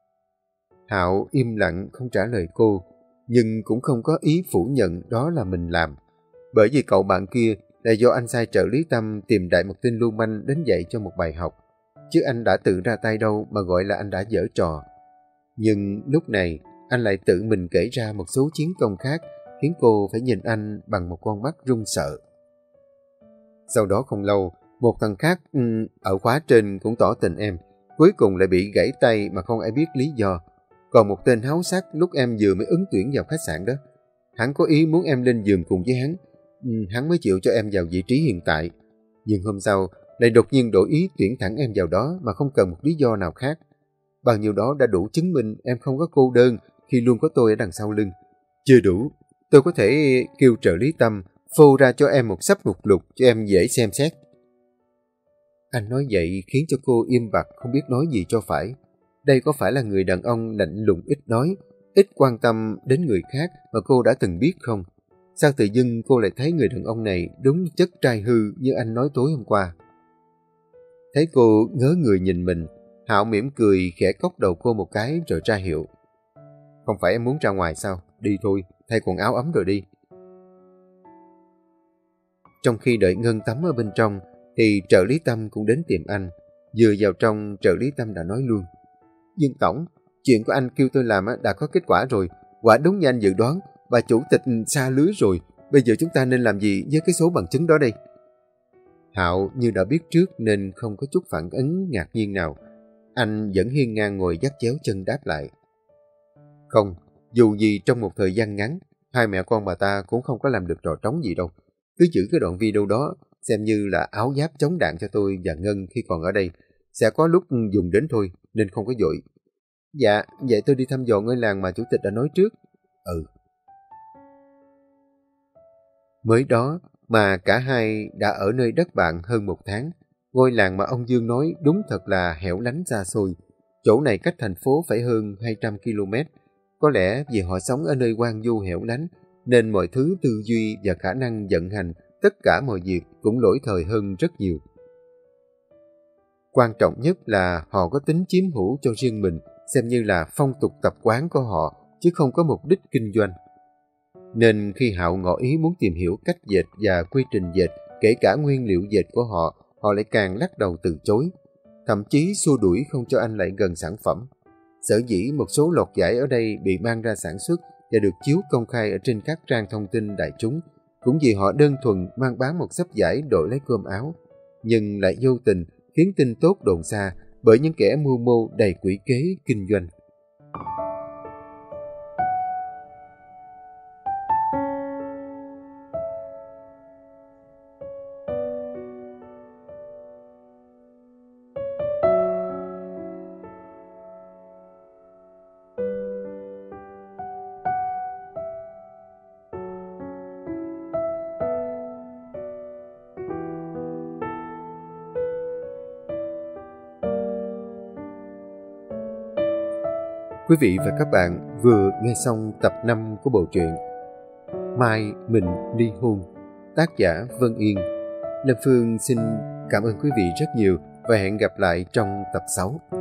Hạo im lặng không trả lời cô, nhưng cũng không có ý phủ nhận đó là mình làm. Bởi vì cậu bạn kia là do anh sai trợ lý Tâm tìm đại một tên lưu manh đến dạy cho một bài học. Chứ anh đã tự ra tay đâu mà gọi là anh đã giở trò. Nhưng lúc này, anh lại tự mình kể ra một số chiến công khác, khiến cô phải nhìn anh bằng một con mắt run sợ. Sau đó không lâu, một thằng khác ở khóa trên cũng tỏ tình em, cuối cùng lại bị gãy tay mà không ai biết lý do. Còn một tên háo sắc lúc em vừa mới ứng tuyển vào khách sạn đó, hắn có ý muốn em lên giường cùng với hắn. Hắn mới chịu cho em vào vị trí hiện tại. Nhưng hôm sau, lại đột nhiên đổi ý tuyển thẳng em vào đó mà không cần một lý do nào khác. Bao nhiêu đó đã đủ chứng minh em không có cô đơn khi luôn có tôi ở đằng sau lưng. Chưa đủ, tôi có thể kêu trợ lý Tâm phô ra cho em một sắp mục lục cho em dễ xem xét. Anh nói vậy khiến cho cô im bặt không biết nói gì cho phải. Đây có phải là người đàn ông lạnh lùng ít nói, ít quan tâm đến người khác mà cô đã từng biết không? Sao tự dưng cô lại thấy người đàn ông này đúng chất trai hư như anh nói tối hôm qua? Thấy cô ngớ người nhìn mình, Hạo mỉm cười khẽ cốc đầu cô một cái rồi ra hiệu. Không phải em muốn ra ngoài sao? Đi thôi, thay quần áo ấm rồi đi. Trong khi đợi Ngân tắm ở bên trong, thì trợ lý Tâm cũng đến tìm anh. Vừa vào trong, trợ lý Tâm đã nói luôn. Dương Tổng, chuyện của anh kêu tôi làm đã có kết quả rồi. Quả đúng như anh dự đoán, bà chủ tịch xa lưới rồi. Bây giờ chúng ta nên làm gì với cái số bằng chứng đó đây? Hạo như đã biết trước nên không có chút phản ứng ngạc nhiên nào. Anh vẫn hiên ngang ngồi dắt chéo chân đáp lại. Không, dù gì trong một thời gian ngắn, hai mẹ con bà ta cũng không có làm được trò trống gì đâu. Cứ giữ cái đoạn video đó, xem như là áo giáp chống đạn cho tôi và Ngân khi còn ở đây. Sẽ có lúc dùng đến thôi, nên không có vội. Dạ, vậy tôi đi thăm dò ngôi làng mà chủ tịch đã nói trước. Ừ. Mới đó mà cả hai đã ở nơi đất bạn hơn 1 tháng. Ngôi làng mà ông Dương nói đúng thật là hẻo lánh xa xôi. Chỗ này cách thành phố phải hơn 200 km. Có lẽ vì họ sống ở nơi hoang vu hẻo lánh, nên mọi thứ tư duy và khả năng vận hành tất cả mọi việc cũng lỗi thời hơn rất nhiều. Quan trọng nhất là họ có tính chiếm hữu cho riêng mình, xem như là phong tục tập quán của họ, chứ không có mục đích kinh doanh. Nên khi Hạo ngỏ ý muốn tìm hiểu cách dệt và quy trình dệt, kể cả nguyên liệu dệt của họ, họ lại càng lắc đầu từ chối. Thậm chí xua đuổi không cho anh lại gần sản phẩm. Sở dĩ một số lọt vải ở đây bị mang ra sản xuất và được chiếu công khai ở trên các trang thông tin đại chúng, cũng vì họ đơn thuần mang bán một xấp vải đổi lấy cơm áo, nhưng lại vô tình khiến tin tốt đồn xa bởi những kẻ mưu mô đầy quỷ kế kinh doanh. Quý vị và các bạn vừa nghe xong tập 5 của bộ truyện Mai Mình Ly Hôn, tác giả Vân Yên. Lâm Phương xin cảm ơn quý vị rất nhiều và hẹn gặp lại trong tập 6.